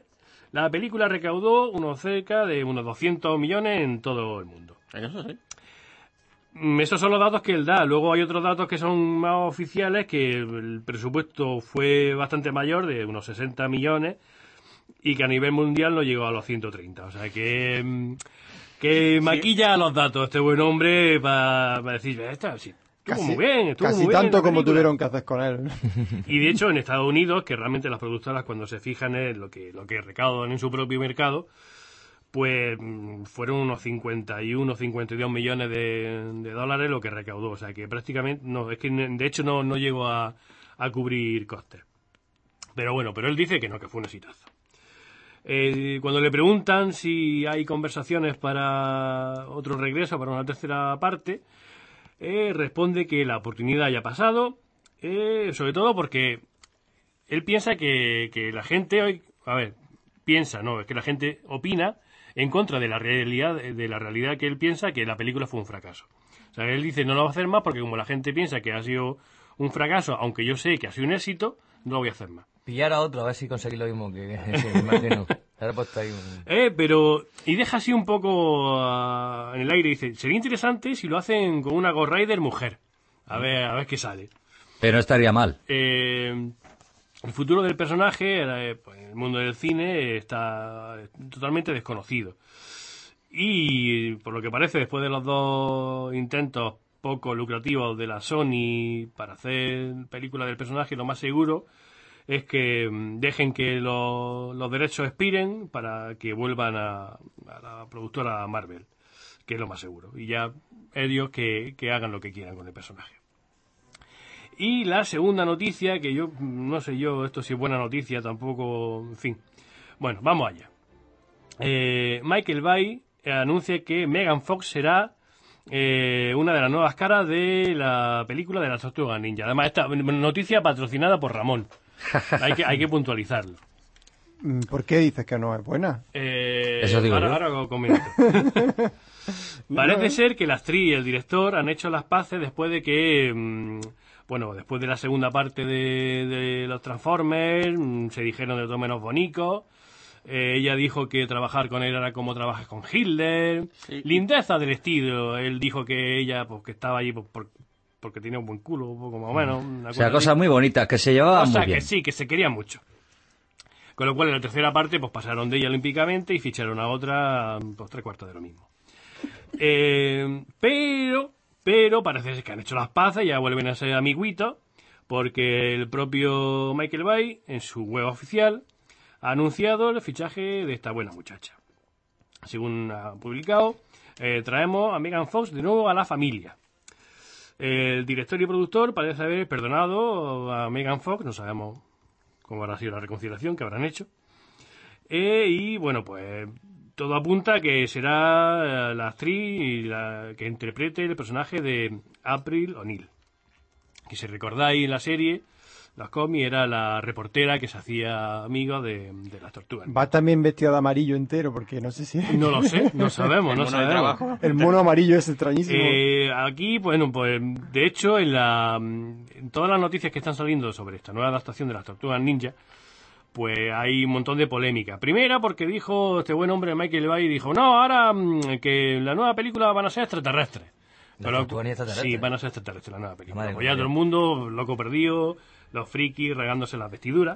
La película recaudó unos cerca de unos doscientos millones en todo el mundo. Eso sí. Esos son los datos que él da. Luego hay otros datos que son más oficiales, que el presupuesto fue bastante mayor, de unos sesenta millones, y que a nivel mundial no llegó a los ciento treinta. O sea que, que maquilla los datos este buen hombre para pa decir, esta, sí, estuvo Casi, muy bien, estuvo casi muy bien tanto la como película. tuvieron que hacer con él. Y de hecho en Estados Unidos, que realmente las productoras cuando se fijan en lo que, lo que recaudan en su propio mercado, pues fueron unos cincuenta y uno, cincuenta y dos millones de, de dólares lo que recaudó. O sea que prácticamente, no, es que de hecho no, no llegó a, a cubrir costes. Pero bueno, pero él dice que no, que fue un exitazo. Eh, cuando le preguntan si hay conversaciones para otro regreso, para una tercera parte, eh, responde que la oportunidad ya ha pasado, eh, sobre todo porque él piensa que, que la gente hoy, a ver, piensa, no, es que la gente opina en contra de la realidad, de la realidad que él piensa que la película fue un fracaso. O sea, él dice no lo va a hacer más porque como la gente piensa que ha sido un fracaso, aunque yo sé que ha sido un éxito, no lo voy a hacer más. Pillar a otro, a ver si conseguir lo mismo que ese, imagino. Ahora puesto ahí un... Eh, pero, y deja así un poco uh, en el aire, dice, sería interesante si lo hacen con una Ghost Rider mujer. A ver, a ver qué sale. Pero no estaría mal. Eh, el futuro del personaje, eh, pues, en el mundo del cine, está totalmente desconocido. Y, por lo que parece, después de los dos intentos poco lucrativos de la Sony para hacer películas del personaje, lo más seguro es que dejen que lo, los derechos expiren para que vuelvan a, a la productora Marvel, que es lo más seguro. Y ya ellos que, que hagan lo que quieran con el personaje. Y la segunda noticia, que yo no sé yo esto si es buena noticia, tampoco, en fin. Bueno, vamos allá. Eh, Michael Bay anuncia que Megan Fox será eh, una de las nuevas caras de la película de las Tortugas Ninja. Además, esta noticia patrocinada por Ramón. Hay que, hay que puntualizarlo. ¿Por qué dices que no es buena? Eh, Eso digo ahora, yo. ahora lo comento. Parece ser que la actriz y el director han hecho las paces después de que, mmm, bueno, después de la segunda parte de, de los Transformers, mmm, se dijeron de todo menos bonico. Eh, ella dijo que trabajar con él era como trabajar con Hitler. Sí. Lindeza del estilo. Él dijo que ella, pues, que estaba allí pues, por, porque tenía un buen culo, un poco más o menos. Una O sea, cosa cosas así. muy bonitas, que se llevaban Cosa muy bien. que sí, que se quería mucho. Con lo cual, en la tercera parte, pues pasaron de ella olímpicamente y ficharon a otra, pues tres cuartos de lo mismo. Eh, pero, pero parece ser que han hecho las paces y ya vuelven a ser amiguitos, porque el propio Michael Bay, en su web oficial, ha anunciado el fichaje de esta buena muchacha. Según ha publicado, eh, traemos a Megan Fox de nuevo a la familia. El director y productor parece haber perdonado a Megan Fox, no sabemos cómo habrá sido la reconciliación que habrán hecho. Eh, y bueno, pues todo apunta a que será la actriz la que interprete el personaje de April O'Neil. Que si recordáis en la serie, los cómics, era la reportera que se hacía amiga de, de las tortugas. Va también vestida de amarillo entero, porque no sé si... No lo sé, no sabemos, El no mono de sabemos. trabajo. El mono amarillo es extrañísimo. Eh, aquí, bueno, pues de hecho en, la, en todas las noticias que están saliendo sobre esta nueva adaptación de las Tortugas Ninja, pues hay un montón de polémica. Primera porque dijo este buen hombre Michael Bay, dijo, no, ahora mm, que la nueva película van a ser extraterrestres. ¿Las Pero, Tortugas Ninja extraterrestres? sí, van a ser extraterrestres la nueva película. Madre Pues ya mía. todo el mundo loco perdido, los frikis regándose las vestiduras.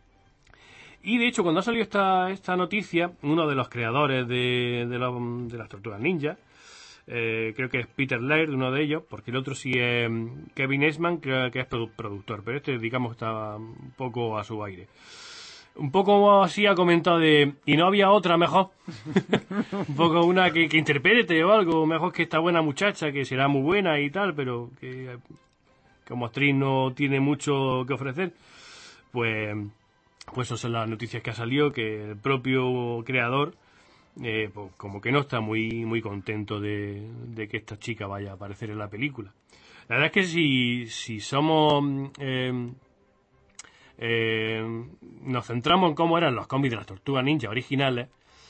Y de hecho, cuando ha salido esta, esta noticia, uno de los creadores de, de, los- de las Tortugas Ninja, eh, creo que es Peter Laird, uno de ellos, porque el otro sí es mm, Kevin Eastman, creo que es produ- productor, pero este, digamos, está un poco a su aire. Un poco así ha comentado de, ¿y no había otra mejor? Un poco una que, que interprete o algo, mejor que esta buena muchacha, que será muy buena y tal, pero que eh, como actriz no tiene mucho que ofrecer. Pues, pues esas son las noticias que ha salido, que el propio creador, eh, pues como que no está muy, muy contento de, de que esta chica vaya a aparecer en la película. La verdad es que si, si somos... eh, Eh, nos centramos en cómo eran los cómics de las Tortugas Ninja originales,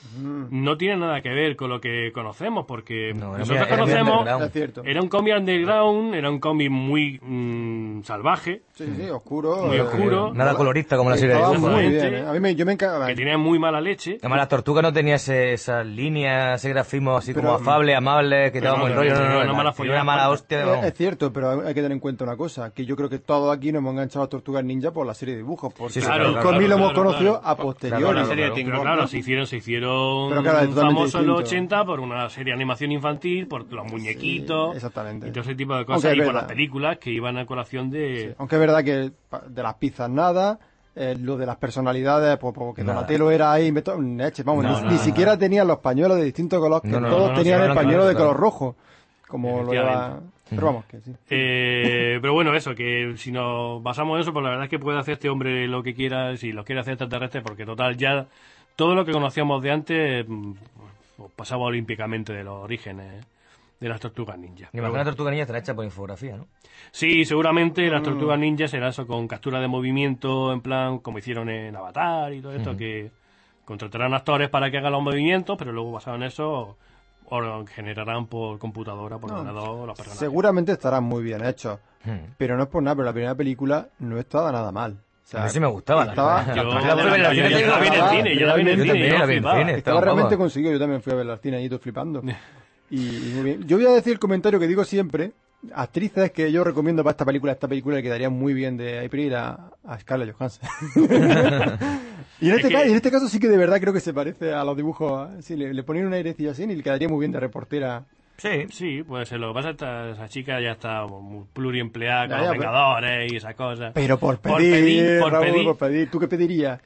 no tiene nada que ver con lo que conocemos, porque No, era nosotros muy- era muy conocemos... underground. Es cierto. Era un cómic underground, era un cómic muy mm, salvaje, Sí, sí, sí, oscuro. Muy eh, oscuro. Nada colorista como la serie de Estaba dibujos. muy Exactamente. bien. ¿eh? A mí me, yo me encanta. que tenía muy mala leche. Además, la tortuga no tenía ese, esas líneas, ese grafismo así Pero- como afable, amable, que Pero daba no, buen no, rollo. no, No, no, no, no, una mala tenía una follada mala fuerte. hostia. Es, vamos. es cierto, pero hay que tener en cuenta una cosa, que yo creo que todos aquí nos hemos enganchado a Tortugas Ninja por la serie de dibujos, porque Sí, sí, Claro, el claro, cómic lo claro, hemos claro, conocido claro. a posteriori. Claro, La serie de claro. Tim Pero Burton. claro, se hicieron, se hicieron Pero claro, es totalmente famosos en los distinto. ochenta por una serie de animación infantil, por los muñequitos, Sí, exactamente. y todo ese tipo de Aunque cosas, es y por verdad. las películas que iban a colación de... Sí, aunque es verdad que pa- de las pizzas nada, eh, lo de las personalidades, pues porque Nada. Donatello era ahí, inventó- leche, vamos, No, ni, no, ni no. siquiera tenían los pañuelos de distintos colores, que No, no, todos no, no, tenían sí, el no, pañuelo claro, de claro. color rojo, como lo lleva... Pero vamos, que sí. Eh, pero bueno, eso, que si nos basamos en eso, pues la verdad es que puede hacer este hombre lo que quiera, si lo quiere hacer extraterrestre, porque total, ya todo lo que conocíamos de antes mm, pues, pasaba olímpicamente de los orígenes de las tortugas ninja. Me imagino la tortuga niña estará hecha por infografía, ¿no? Sí, seguramente Mm. las tortugas ninja será eso con captura de movimiento, en plan como hicieron en Avatar y todo esto, que contratarán actores para que hagan los movimientos, pero luego basado en eso o generarán por computadora, por ordenador, los personajes. Seguramente estarán muy bien hechos, Hmm. pero no es por nada, pero la primera película no estaba nada mal. O sea, A mí sí me gustaba. la- estaba- la- Yo, la- la- la- la- la- yo- yo la- la vi en el estaba- cine, yo la vi en el yo cine, también yo la vi en el flipaba. cine. Estaba Estaba realmente guapa. conseguido, yo también fui a ver al cine y todo flipando. Y, y muy bien. Yo voy a decir el comentario que digo siempre, actrices que yo recomiendo para esta película, esta película le quedaría muy bien de April a, a Scarlett Johansson. y, en este Es que- caso, y en este caso sí que de verdad creo que se parece a los dibujos, sí, le, le ponían un airecillo así y le quedaría muy bien de reportera. Sí, sí, pues lo que pasa es que esta- esa chica ya está muy pluriempleada con Ya, los ya, pero- Vengadores y esas cosas. Pero por Por pedir, pedir, por Raúl, pedir. por pedir. ¿Tú qué pedirías?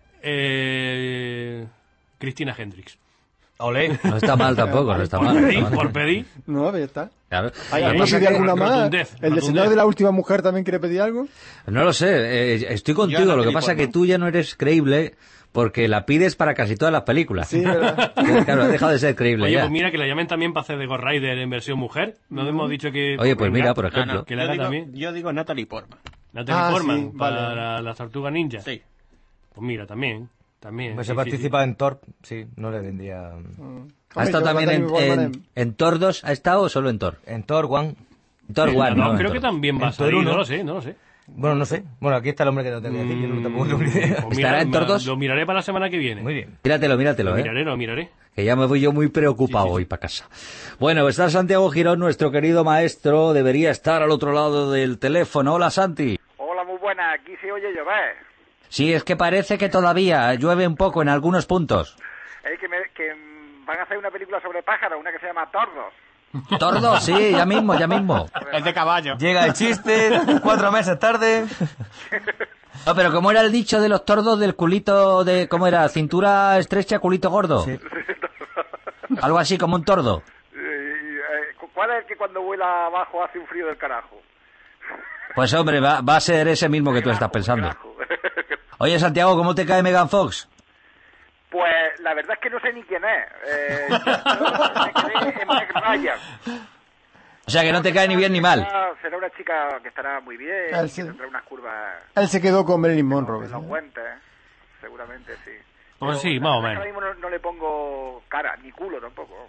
Eh, Cristina Hendricks. Olé. No está mal tampoco, no está Por mal. no pedir, está mal. por pedir. No, ya está. Claro. ¿Hay Ahí, alguien ahí, pide alguna ahí, más? rotundez, ¿El rotundez. diseñador de la última mujer también quiere pedir algo? No lo sé, eh, estoy contigo, Yo lo que Natalie pasa es que Portman. tú ya no eres creíble porque la pides para casi todas las películas. Sí, ¿verdad? Claro, ha dejado de ser creíble Oye, ya. pues mira que la llamen también para hacer de Ghost Rider en versión mujer. No hemos dicho que... Oye, pues mira, por No, no, ejemplo. Que la yo, haga digo, también. yo digo Natalie Portman. Natalie Ah, Portman sí, para vale. la- las tortugas ninja. Sí. Pues mira, también. También. Pues sí, se sí, participa en Thor, sí, no le vendría. ¿Ha Hombre, estado yo, también en, Natalie Portman en, en Thor dos? ¿Ha estado o solo en Thor? En Thor, One. Thor sí. One, No, ¿no? En creo Thor. que también va a En Thor salir, uno. no lo sé, no lo sé. Bueno, no sé. Bueno, aquí está el hombre que no tengo que decir, yo no tampoco tengo ni idea. Pues ¿Estará mira, en Thor ma- dos? Lo miraré para la semana que viene. Muy bien. Míratelo, míratelo, Lo ¿eh? miraré, lo miraré. Que ya me voy yo muy preocupado hoy para casa. Bueno, está Santiago Girón, nuestro querido maestro. Debería estar al otro lado del teléfono. Hola, Santi. Hola, muy buena. Aquí se oye llover. Sí, es que parece que todavía llueve un poco en algunos puntos. Es que, me, que mm, van a hacer una película sobre pájaros, una que se llama Tordos. Tordos, sí, ya mismo, ya mismo. Es de caballo. Llega el chiste, cuatro meses tarde. No, pero ¿cómo era el dicho de los tordos del culito de... ¿Cómo era? Cintura estrecha, culito gordo. Sí. Algo así como un tordo. Eh, eh, ¿Cuál es el que cuando vuela abajo hace un frío del carajo? Pues hombre, va, va a ser ese mismo que tú estás pensando. Carajo. Oye, Santiago, ¿cómo te cae Megan Fox? Pues la verdad es que no sé ni quién es. Eh, yo me quedé en Meg Ryan. O sea, que no te cae ni bien ni mal. Será, será una chica que estará muy bien, Ah, que sí. tendrá unas curvas Él se quedó con Marilyn Monroe. en los guantes, seguramente sí. Pues Pero sí, la más o verdad es que menos. ahora mismo no, no le pongo cara, ni culo tampoco.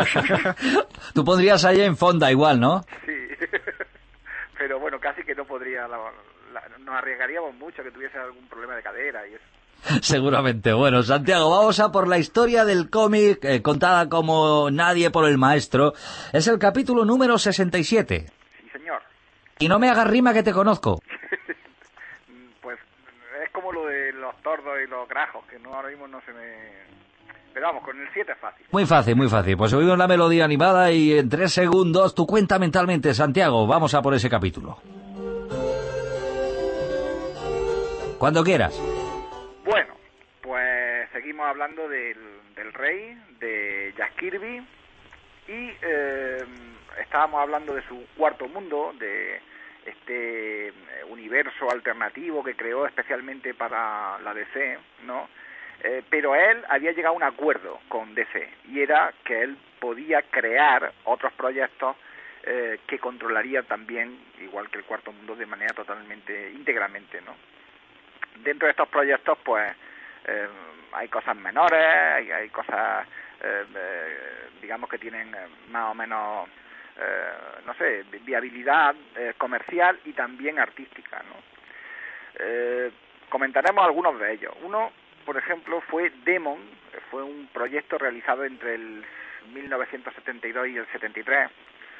Tú pondrías ahí en Fonda igual, ¿no? Sí, pero bueno, casi que no podría, la- la- nos arriesgaríamos mucho que tuviese algún problema de cadera y eso. Seguramente. Bueno, Santiago, vamos a por la historia del cómic, eh, contada como nadie por el maestro. Es el capítulo número sesenta y siete. Sí, señor. Y no me hagas rima que te conozco. Pues es como lo de los tordos y los grajos, que no ahora mismo no se me... Pero vamos, con el siete es fácil. Muy fácil, muy fácil. Pues oímos la melodía animada y en tres segundos tú cuenta mentalmente, Santiago. Vamos a por ese capítulo. Cuando quieras. Bueno, pues seguimos hablando del, del rey, de Jack Kirby, y eh, estábamos hablando de su cuarto mundo, de este eh, universo alternativo que creó especialmente para la D C, ¿no? Eh, pero él había llegado a un acuerdo con D C, y era que él podía crear otros proyectos eh, que controlaría también, igual que el cuarto mundo, de manera totalmente, íntegramente, ¿no? Dentro de estos proyectos, pues, eh, hay cosas menores, hay, hay cosas, eh, eh, digamos, que tienen más o menos, eh, no sé, viabilidad eh, comercial y también artística, ¿no? Eh, comentaremos algunos de ellos. Uno, por ejemplo, fue Demon, fue un proyecto realizado entre el mil novecientos setenta y dos y el setenta y tres.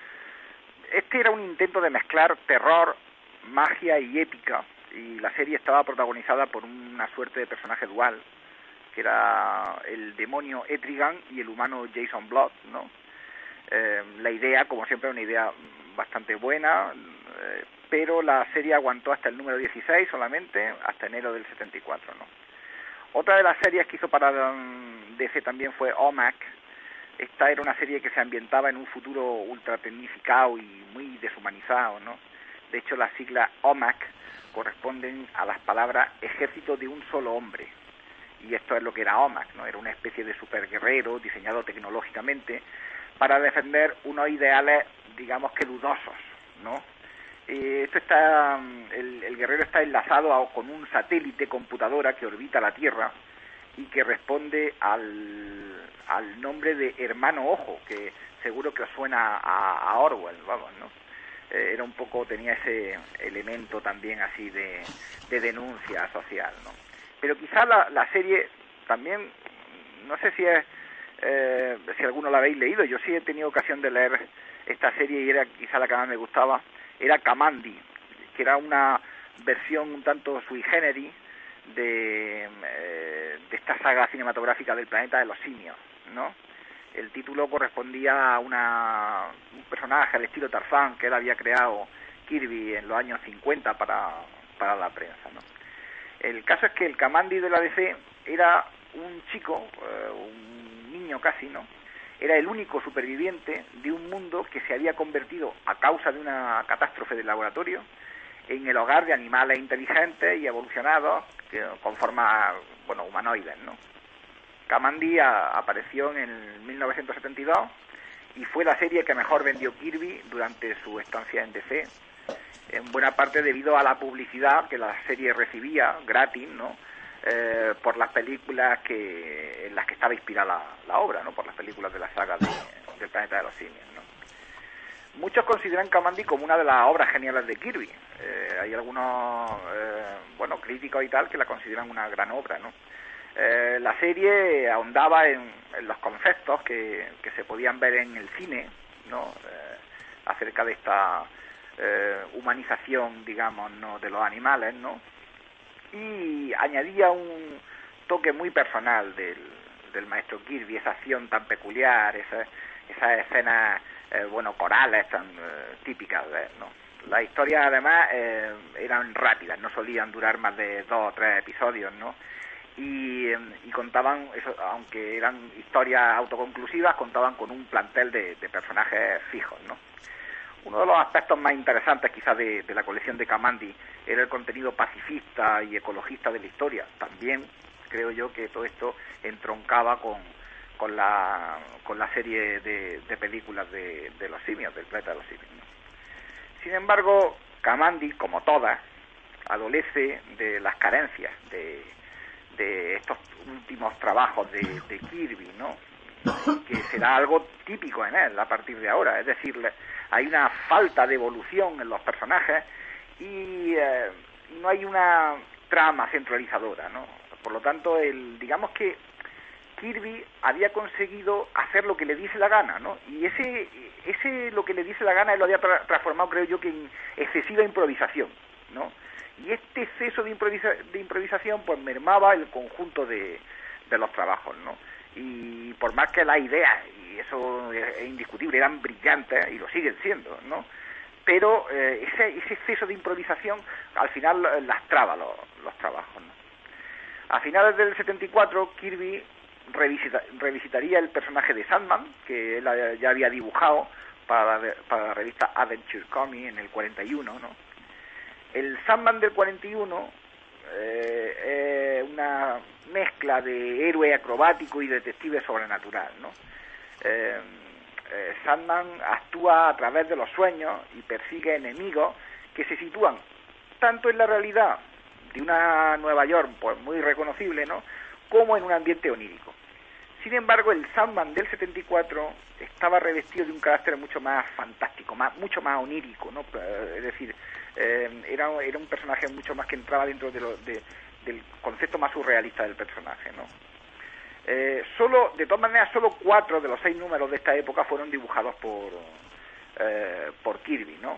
Este era un intento de mezclar terror, magia y épica, y la serie estaba protagonizada por una suerte de personaje dual, que era el demonio Etrigan y el humano Jason Blood, ¿no? Eh, la idea, como siempre, una idea bastante buena, eh, pero la serie aguantó hasta el número dieciséis solamente, hasta enero del setenta y cuatro, ¿no? Otra de las series que hizo para D C también fue O M A C. Esta era una serie que se ambientaba en un futuro ultra tecnificado y muy deshumanizado, ¿no? De hecho, las siglas O M A C corresponden a las palabras ejército de un solo hombre. Y esto es lo que era O M A C, ¿no? Era una especie de superguerrero diseñado tecnológicamente para defender unos ideales, digamos que dudosos, ¿no? Eh, esto está, el, el guerrero está enlazado a, con un satélite computadora que orbita la Tierra y que responde al, al nombre de Hermano Ojo, que seguro que os suena a, a Orwell, vamos, ¿no? Eh, era un poco, tenía ese elemento también así de, de denuncia social, ¿no? Pero quizá la, la serie también, no sé si es, eh, si alguno la habéis leído, yo sí he tenido ocasión de leer esta serie y era quizá la que más me gustaba, era Kamandi, que era una versión un tanto sui generis de, eh, de esta saga cinematográfica del planeta de los simios, ¿no? El título correspondía a una, un personaje al estilo Tarzán que él había creado Kirby en los años cincuenta para, para la prensa, ¿no? El caso es que el Kamandi de la D C era un chico, eh, un niño casi, ¿no? Era el único superviviente de un mundo que se había convertido, a causa de una catástrofe del laboratorio, en el hogar de animales inteligentes y evolucionados que, con formas, bueno, humanoides, ¿no? Kamandi a, apareció en el mil novecientos setenta y dos y fue la serie que mejor vendió Kirby durante su estancia en D C, en buena parte debido a la publicidad que la serie recibía gratis, ¿no? Eh, por las películas que en las que estaba inspirada la, la obra, ¿no? Por las películas de la saga de, del planeta de los simios, ¿no? Muchos consideran Kamandi como una de las obras geniales de Kirby. Eh, hay algunos, eh, bueno, críticos y tal que la consideran una gran obra, ¿no? Eh, la serie ahondaba en, en los conceptos que, que se podían ver en el cine, ¿no? Eh, acerca de esta eh, humanización, digamos, ¿no? De los animales, ¿no? Y añadía un toque muy personal del, del maestro Kirby, esa acción tan peculiar, esa, esas escenas, eh, bueno, corales tan eh, típicas de él, ¿no? Las historias, además, eh, eran rápidas, no solían durar más de dos o tres episodios, ¿no? Y, y contaban, eso, aunque eran historias autoconclusivas, contaban con un plantel de, de personajes fijos, ¿no? Uno de los aspectos más interesantes quizás de, de la colección de Kamandi era el contenido pacifista y ecologista de la historia. También creo yo que todo esto entroncaba con, con, la, con la serie de, de películas de, de los simios, del planeta de los simios, ¿no? Sin embargo, Kamandi, como todas, adolece de las carencias de, de estos últimos trabajos de, de Kirby, ¿no? Que será algo típico en él a partir de ahora, es decir, hay una falta de evolución en los personajes y eh, no hay una trama centralizadora, ¿no? Por lo tanto, el, digamos que Kirby había conseguido hacer lo que le diese la gana, ¿no? Y ese, ese lo que le diese la gana él lo había tra- transformado, creo yo, que en excesiva improvisación, ¿no? Y este exceso de, improvisa- de improvisación pues mermaba el conjunto de, de los trabajos, ¿no? Y por más que las ideas, y eso es indiscutible, eran brillantes y lo siguen siendo, ¿no? Pero eh, ese, ese exceso de improvisación al final lastraba los, los trabajos, ¿no? A finales del setenta y cuatro Kirby revisita, revisitaría el personaje de Sandman, que él ya había dibujado para la, para la revista Adventure Comics en el cuarenta y uno, ¿no? El Sandman del cuarenta y uno eh, es una mezcla de héroe acrobático y detective sobrenatural, ¿no? Eh, eh, Sandman actúa a través de los sueños y persigue enemigos que se sitúan tanto en la realidad de una Nueva York pues muy reconocible, ¿no?, como en un ambiente onírico. Sin embargo, el Sandman del setenta y cuatro estaba revestido de un carácter mucho más fantástico, más, mucho más onírico, ¿no? Es decir, eh, era, era un personaje mucho más que entraba dentro de lo, de, del concepto más surrealista del personaje, ¿no? Eh, solo, de todas maneras, solo cuatro de los seis números de esta época fueron dibujados por, eh, por Kirby, ¿no?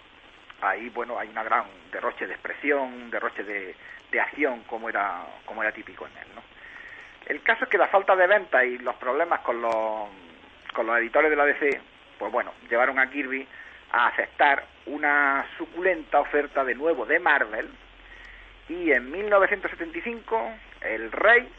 Ahí, bueno, hay una gran derroche de expresión, un derroche de, de acción, como era, como era típico en él, ¿no? El caso es que la falta de venta y los problemas con los, con los editores de la D C, pues bueno, llevaron a Kirby a aceptar una suculenta oferta de nuevo de Marvel, y en mil novecientos setenta y cinco el Rey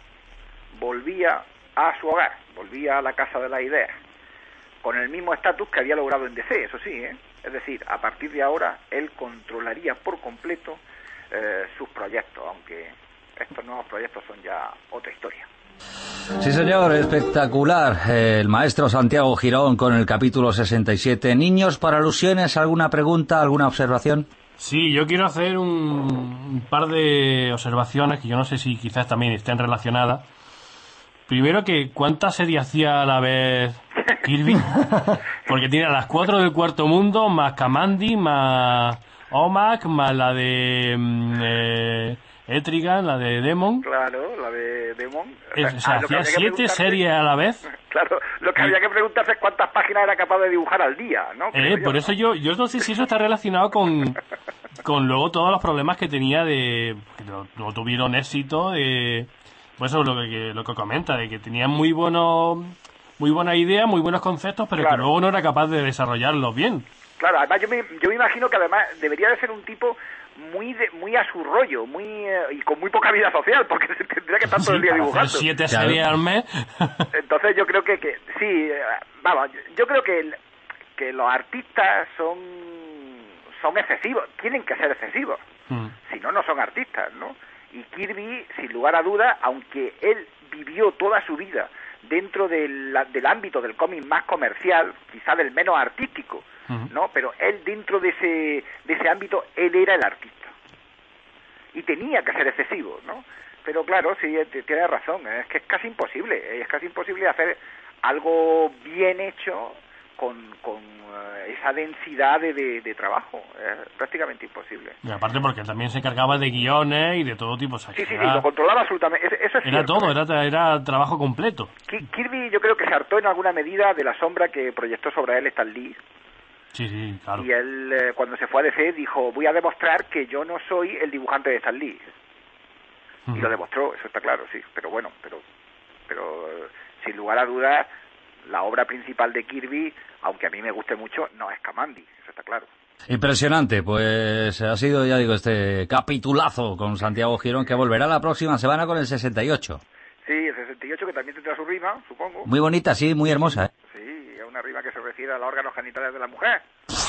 volvía a su hogar, volvía a la Casa de las Ideas, con el mismo estatus que había logrado en D C, eso sí, ¿eh? Es decir, a partir de ahora él controlaría por completo eh, sus proyectos, aunque estos nuevos proyectos son ya otra historia. Sí, señor, espectacular. El maestro Santiago Girón con el capítulo sesenta y siete. Niños, para alusiones, ¿alguna pregunta, alguna observación? Sí, yo quiero hacer un, un par de observaciones que yo no sé si quizás también estén relacionadas. Primero, que ¿cuántas series hacía a la vez Kirby? Porque tiene a las cuatro del Cuarto Mundo, más Kamandi, más Omak, más la de eh, Etrigan, la de Demon. Claro, la de Demon. O sea, o sea, hacía siete series a la vez. Claro, lo que había que preguntarse es cuántas páginas era capaz de dibujar al día, ¿no? Eh, por yo, eso ¿no? yo yo no sé si eso está relacionado con, con luego todos los problemas que tenía de... que no, no tuvieron éxito, de... Pues eso es lo que, lo que comenta, de que tenía muy buenos, muy buena idea, muy buenos conceptos, pero claro, que luego no era capaz de desarrollarlos bien. Claro, además yo me, yo me imagino que además debería de ser un tipo muy de, muy a su rollo, muy eh, y con muy poca vida social, porque tendría que estar todo sí, el día dibujando. Siete claro. series al mes. Entonces yo creo que, que sí, eh, vamos, yo, yo creo que, el, que los artistas son, son excesivos, tienen que ser excesivos, mm. si no, no son artistas, ¿no? Y Kirby, sin lugar a dudas, aunque él vivió toda su vida dentro del, del ámbito del cómic más comercial, quizá del menos artístico, uh-huh. ¿no? Pero él dentro de ese, de ese ámbito, él era el artista. Y tenía que ser excesivo, ¿no? Pero claro, sí, tienes razón, es que es casi imposible, es casi imposible hacer algo bien hecho con, con uh, esa densidad de, de, de trabajo, es prácticamente imposible. Y aparte porque también se encargaba de guiones y de todo tipo. O sea, sí, sí, era, sí, lo controlaba absolutamente, eso, eso es Era cierto, todo, ¿eh? era, era trabajo completo. Kirby yo creo que se hartó en alguna medida de la sombra que proyectó sobre él Stan Lee. Sí, sí, claro. Y él, eh, cuando se fue a D C, dijo, voy a demostrar que yo no soy el dibujante de Stan Lee. Uh-huh. Y lo demostró, eso está claro, sí, pero bueno, pero, pero sin lugar a dudas, la obra principal de Kirby, aunque a mí me guste mucho, no es Kamandi, eso está claro. Impresionante, pues ha sido, ya digo, este capitulazo con Santiago Girón, que volverá la próxima semana con el sesenta y ocho. Sí, el sesenta y ocho, que también tendrá su rima, supongo. Muy bonita, sí, muy hermosa, ¿eh? Sí, es una rima que se refiere a los órganos genitales de la mujer.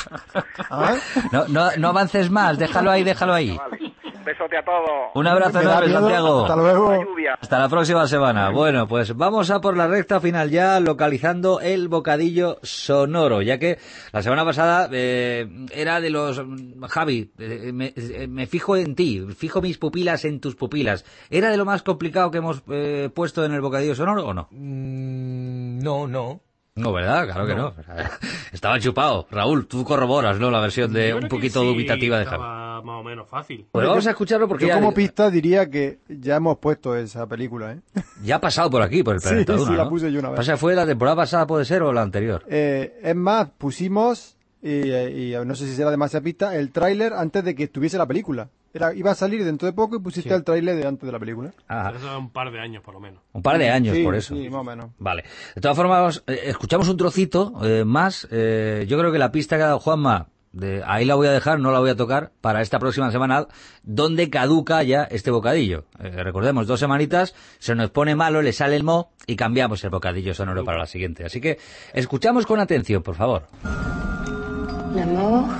no, no, no avances más, déjalo ahí, déjalo ahí. Vale. Un besote a todos. Un abrazo enorme, Santiago. Hasta luego. Hasta la próxima semana. Bueno, pues vamos a por la recta final ya, localizando el bocadillo sonoro, ya que la semana pasada eh, era de los... Javi, eh, me, eh, me fijo en ti, fijo mis pupilas en tus pupilas. ¿Era de lo más complicado que hemos eh, puesto en el bocadillo sonoro o no? Mm, no, no. No, ¿verdad? Claro que no. no. Estaba chupado. Raúl, tú corroboras, ¿no? La versión de un poquito sí, dubitativa de Javi. Estaba más o menos fácil. Pues vamos a escucharlo porque yo ya... como pista diría que ya hemos puesto esa película, ¿eh? Ya ha pasado por aquí, por el Planeta sí, Duna, sí, ¿no? la puse yo una vez. Pasa, ¿fue la temporada pasada, puede ser, o la anterior? Eh, es más, pusimos, y, y no sé si será demasiada pista, el tráiler antes de que estuviese la película. Era, iba a salir dentro de poco y pusiste sí. el tráiler de antes de la película. Ajá. Eso un par de años, por lo menos. Un par de años, sí, por eso. Sí, más o menos. Vale. De todas formas, eh, escuchamos un trocito eh, más. Eh, yo creo que la pista que ha dado Juanma, de, ahí la voy a dejar, no la voy a tocar, para esta próxima semana, donde caduca ya este bocadillo. Eh, recordemos, dos semanitas, se nos pone malo, le sale el mo y cambiamos el bocadillo sonoro para la siguiente. Así que escuchamos con atención, por favor. La mort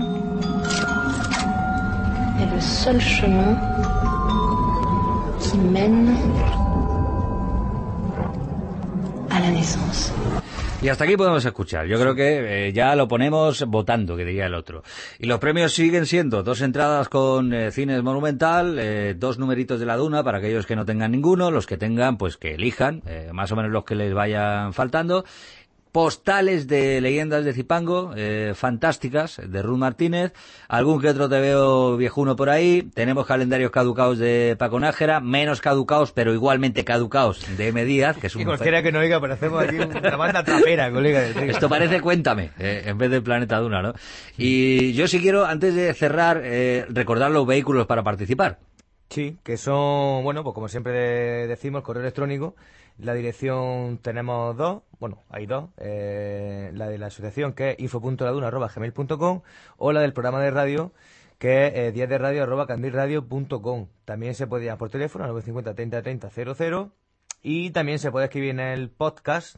est le seul chemin qui mène à la naissance. Y hasta aquí podemos escuchar. Yo creo que eh, ya lo ponemos votando, que diría el otro. Y los premios siguen siendo dos entradas con eh, Cines Monumental, eh, dos numeritos de la Duna para aquellos que no tengan ninguno, los que tengan, pues que elijan, eh, más o menos los que les vayan faltando. Postales de Leyendas de Zipango, eh, fantásticas, de Ruth Martínez, algún que otro te veo viejuno por ahí, tenemos calendarios caducados de Paco Nájera, menos caducados, pero igualmente caducados de M. Díaz, que es un... Y cualquiera que no oiga, parecemos aquí una banda trapera, colega. Esto parece Cuéntame, eh, en vez de Planeta Duna, ¿no? Y yo sí quiero, antes de cerrar, eh, recordar los vehículos para participar. Sí, que son, bueno, pues como siempre decimos, el correo electrónico. La dirección tenemos dos, bueno, hay dos, eh, la de la asociación que es info punto laduna arroba gmail punto com o la del programa de radio que es eh, diez de radio arroba candilradio punto com. También se puede llamar por teléfono al nueve cinco cero, treinta, treinta, cero cero y también se puede escribir en el podcast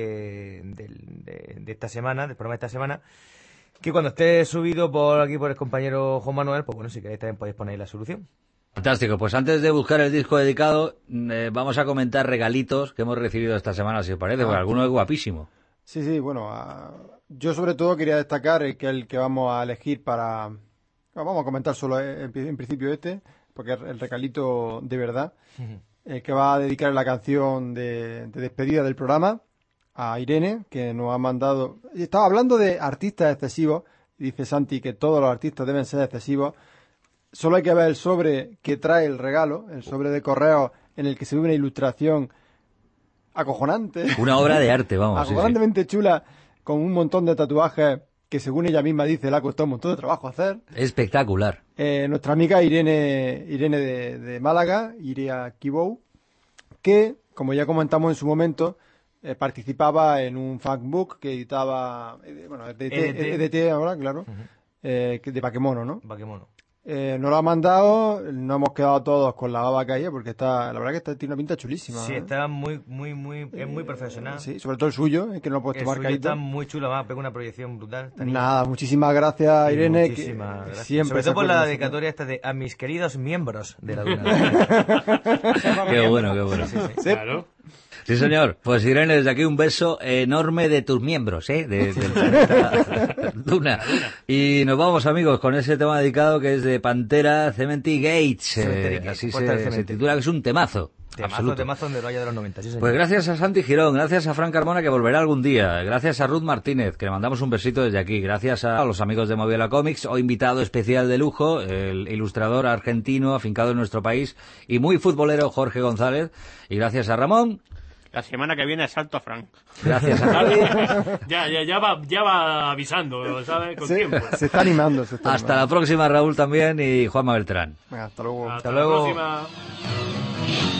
que del, de, de esta semana, del programa de esta semana, que cuando esté subido por aquí por el compañero Juan Manuel, pues bueno, si queréis también podéis poner la solución. Fantástico, pues antes de buscar el disco dedicado, eh, vamos a comentar regalitos que hemos recibido esta semana, si os parece, porque alguno es guapísimo. Sí, sí, bueno, uh, yo sobre todo quería destacar el que el que vamos a elegir para... Vamos a comentar solo en, en principio este, porque es el regalito de verdad, uh-huh. El que va a dedicar la canción de, de despedida del programa a Irene, que nos ha mandado... Estaba hablando de artistas excesivos, y dice Santi que todos los artistas deben ser excesivos. Solo hay que ver el sobre que trae el regalo, el sobre de correo en el que se ve una ilustración acojonante. Una obra de arte, vamos. Acojonantemente sí, sí. chula, con un montón de tatuajes que según ella misma dice le ha costado un montón de trabajo hacer. Espectacular. Eh, nuestra amiga Irene Irene de, de Málaga, Iria Kibou, que, como ya comentamos en su momento, eh, participaba en un fanbook que editaba, eh, bueno, E D T, E D T ahora, claro, uh-huh. eh, de Bakemono, ¿no? Bakemono. Eh, nos lo ha mandado, nos hemos quedado todos con la baba caída porque está, la verdad que está, tiene una pinta chulísima. Sí, ¿eh? está muy, muy, muy, es muy profesional. Eh, sí, sobre todo el suyo, es que no lo he puesto marcadito. Está muy chulo, va, pega una proyección brutal. Nada, muchísimas gracias, Irene. Muchísimas que gracias. Siempre sobre todo por la dedicatoria esta de a mis queridos miembros de la Duna. Qué bueno, qué bueno. Sí, sí. Claro. Sí, señor. Pues Irene, desde aquí un beso enorme de tus miembros, ¿eh? De, del planeta Duna. Y nos vamos, amigos, con ese tema dedicado que es de Pantera Cemetery Gates. Eh, así se, se titula, que es un temazo. Temazo, absoluto. temazo donde lo haya de los noventa, sí, señor. Pues gracias a Santi Girón, gracias a Fran Carmona, que volverá algún día, gracias a Ruth Martínez, que le mandamos un besito desde aquí, gracias a los amigos de Moviola Comics, hoy invitado especial de lujo, el ilustrador argentino afincado en nuestro país y muy futbolero Jorge González, y gracias a Ramón. La semana que viene salto a Frank. Gracias a Javi. ya, ya, ya va, ya va avisando, ¿sabes? Con se, tiempo. Se está animando. Se está hasta animando. la próxima, Raúl, también, y Juanma Beltrán. Venga, hasta luego. Hasta, hasta la luego. próxima.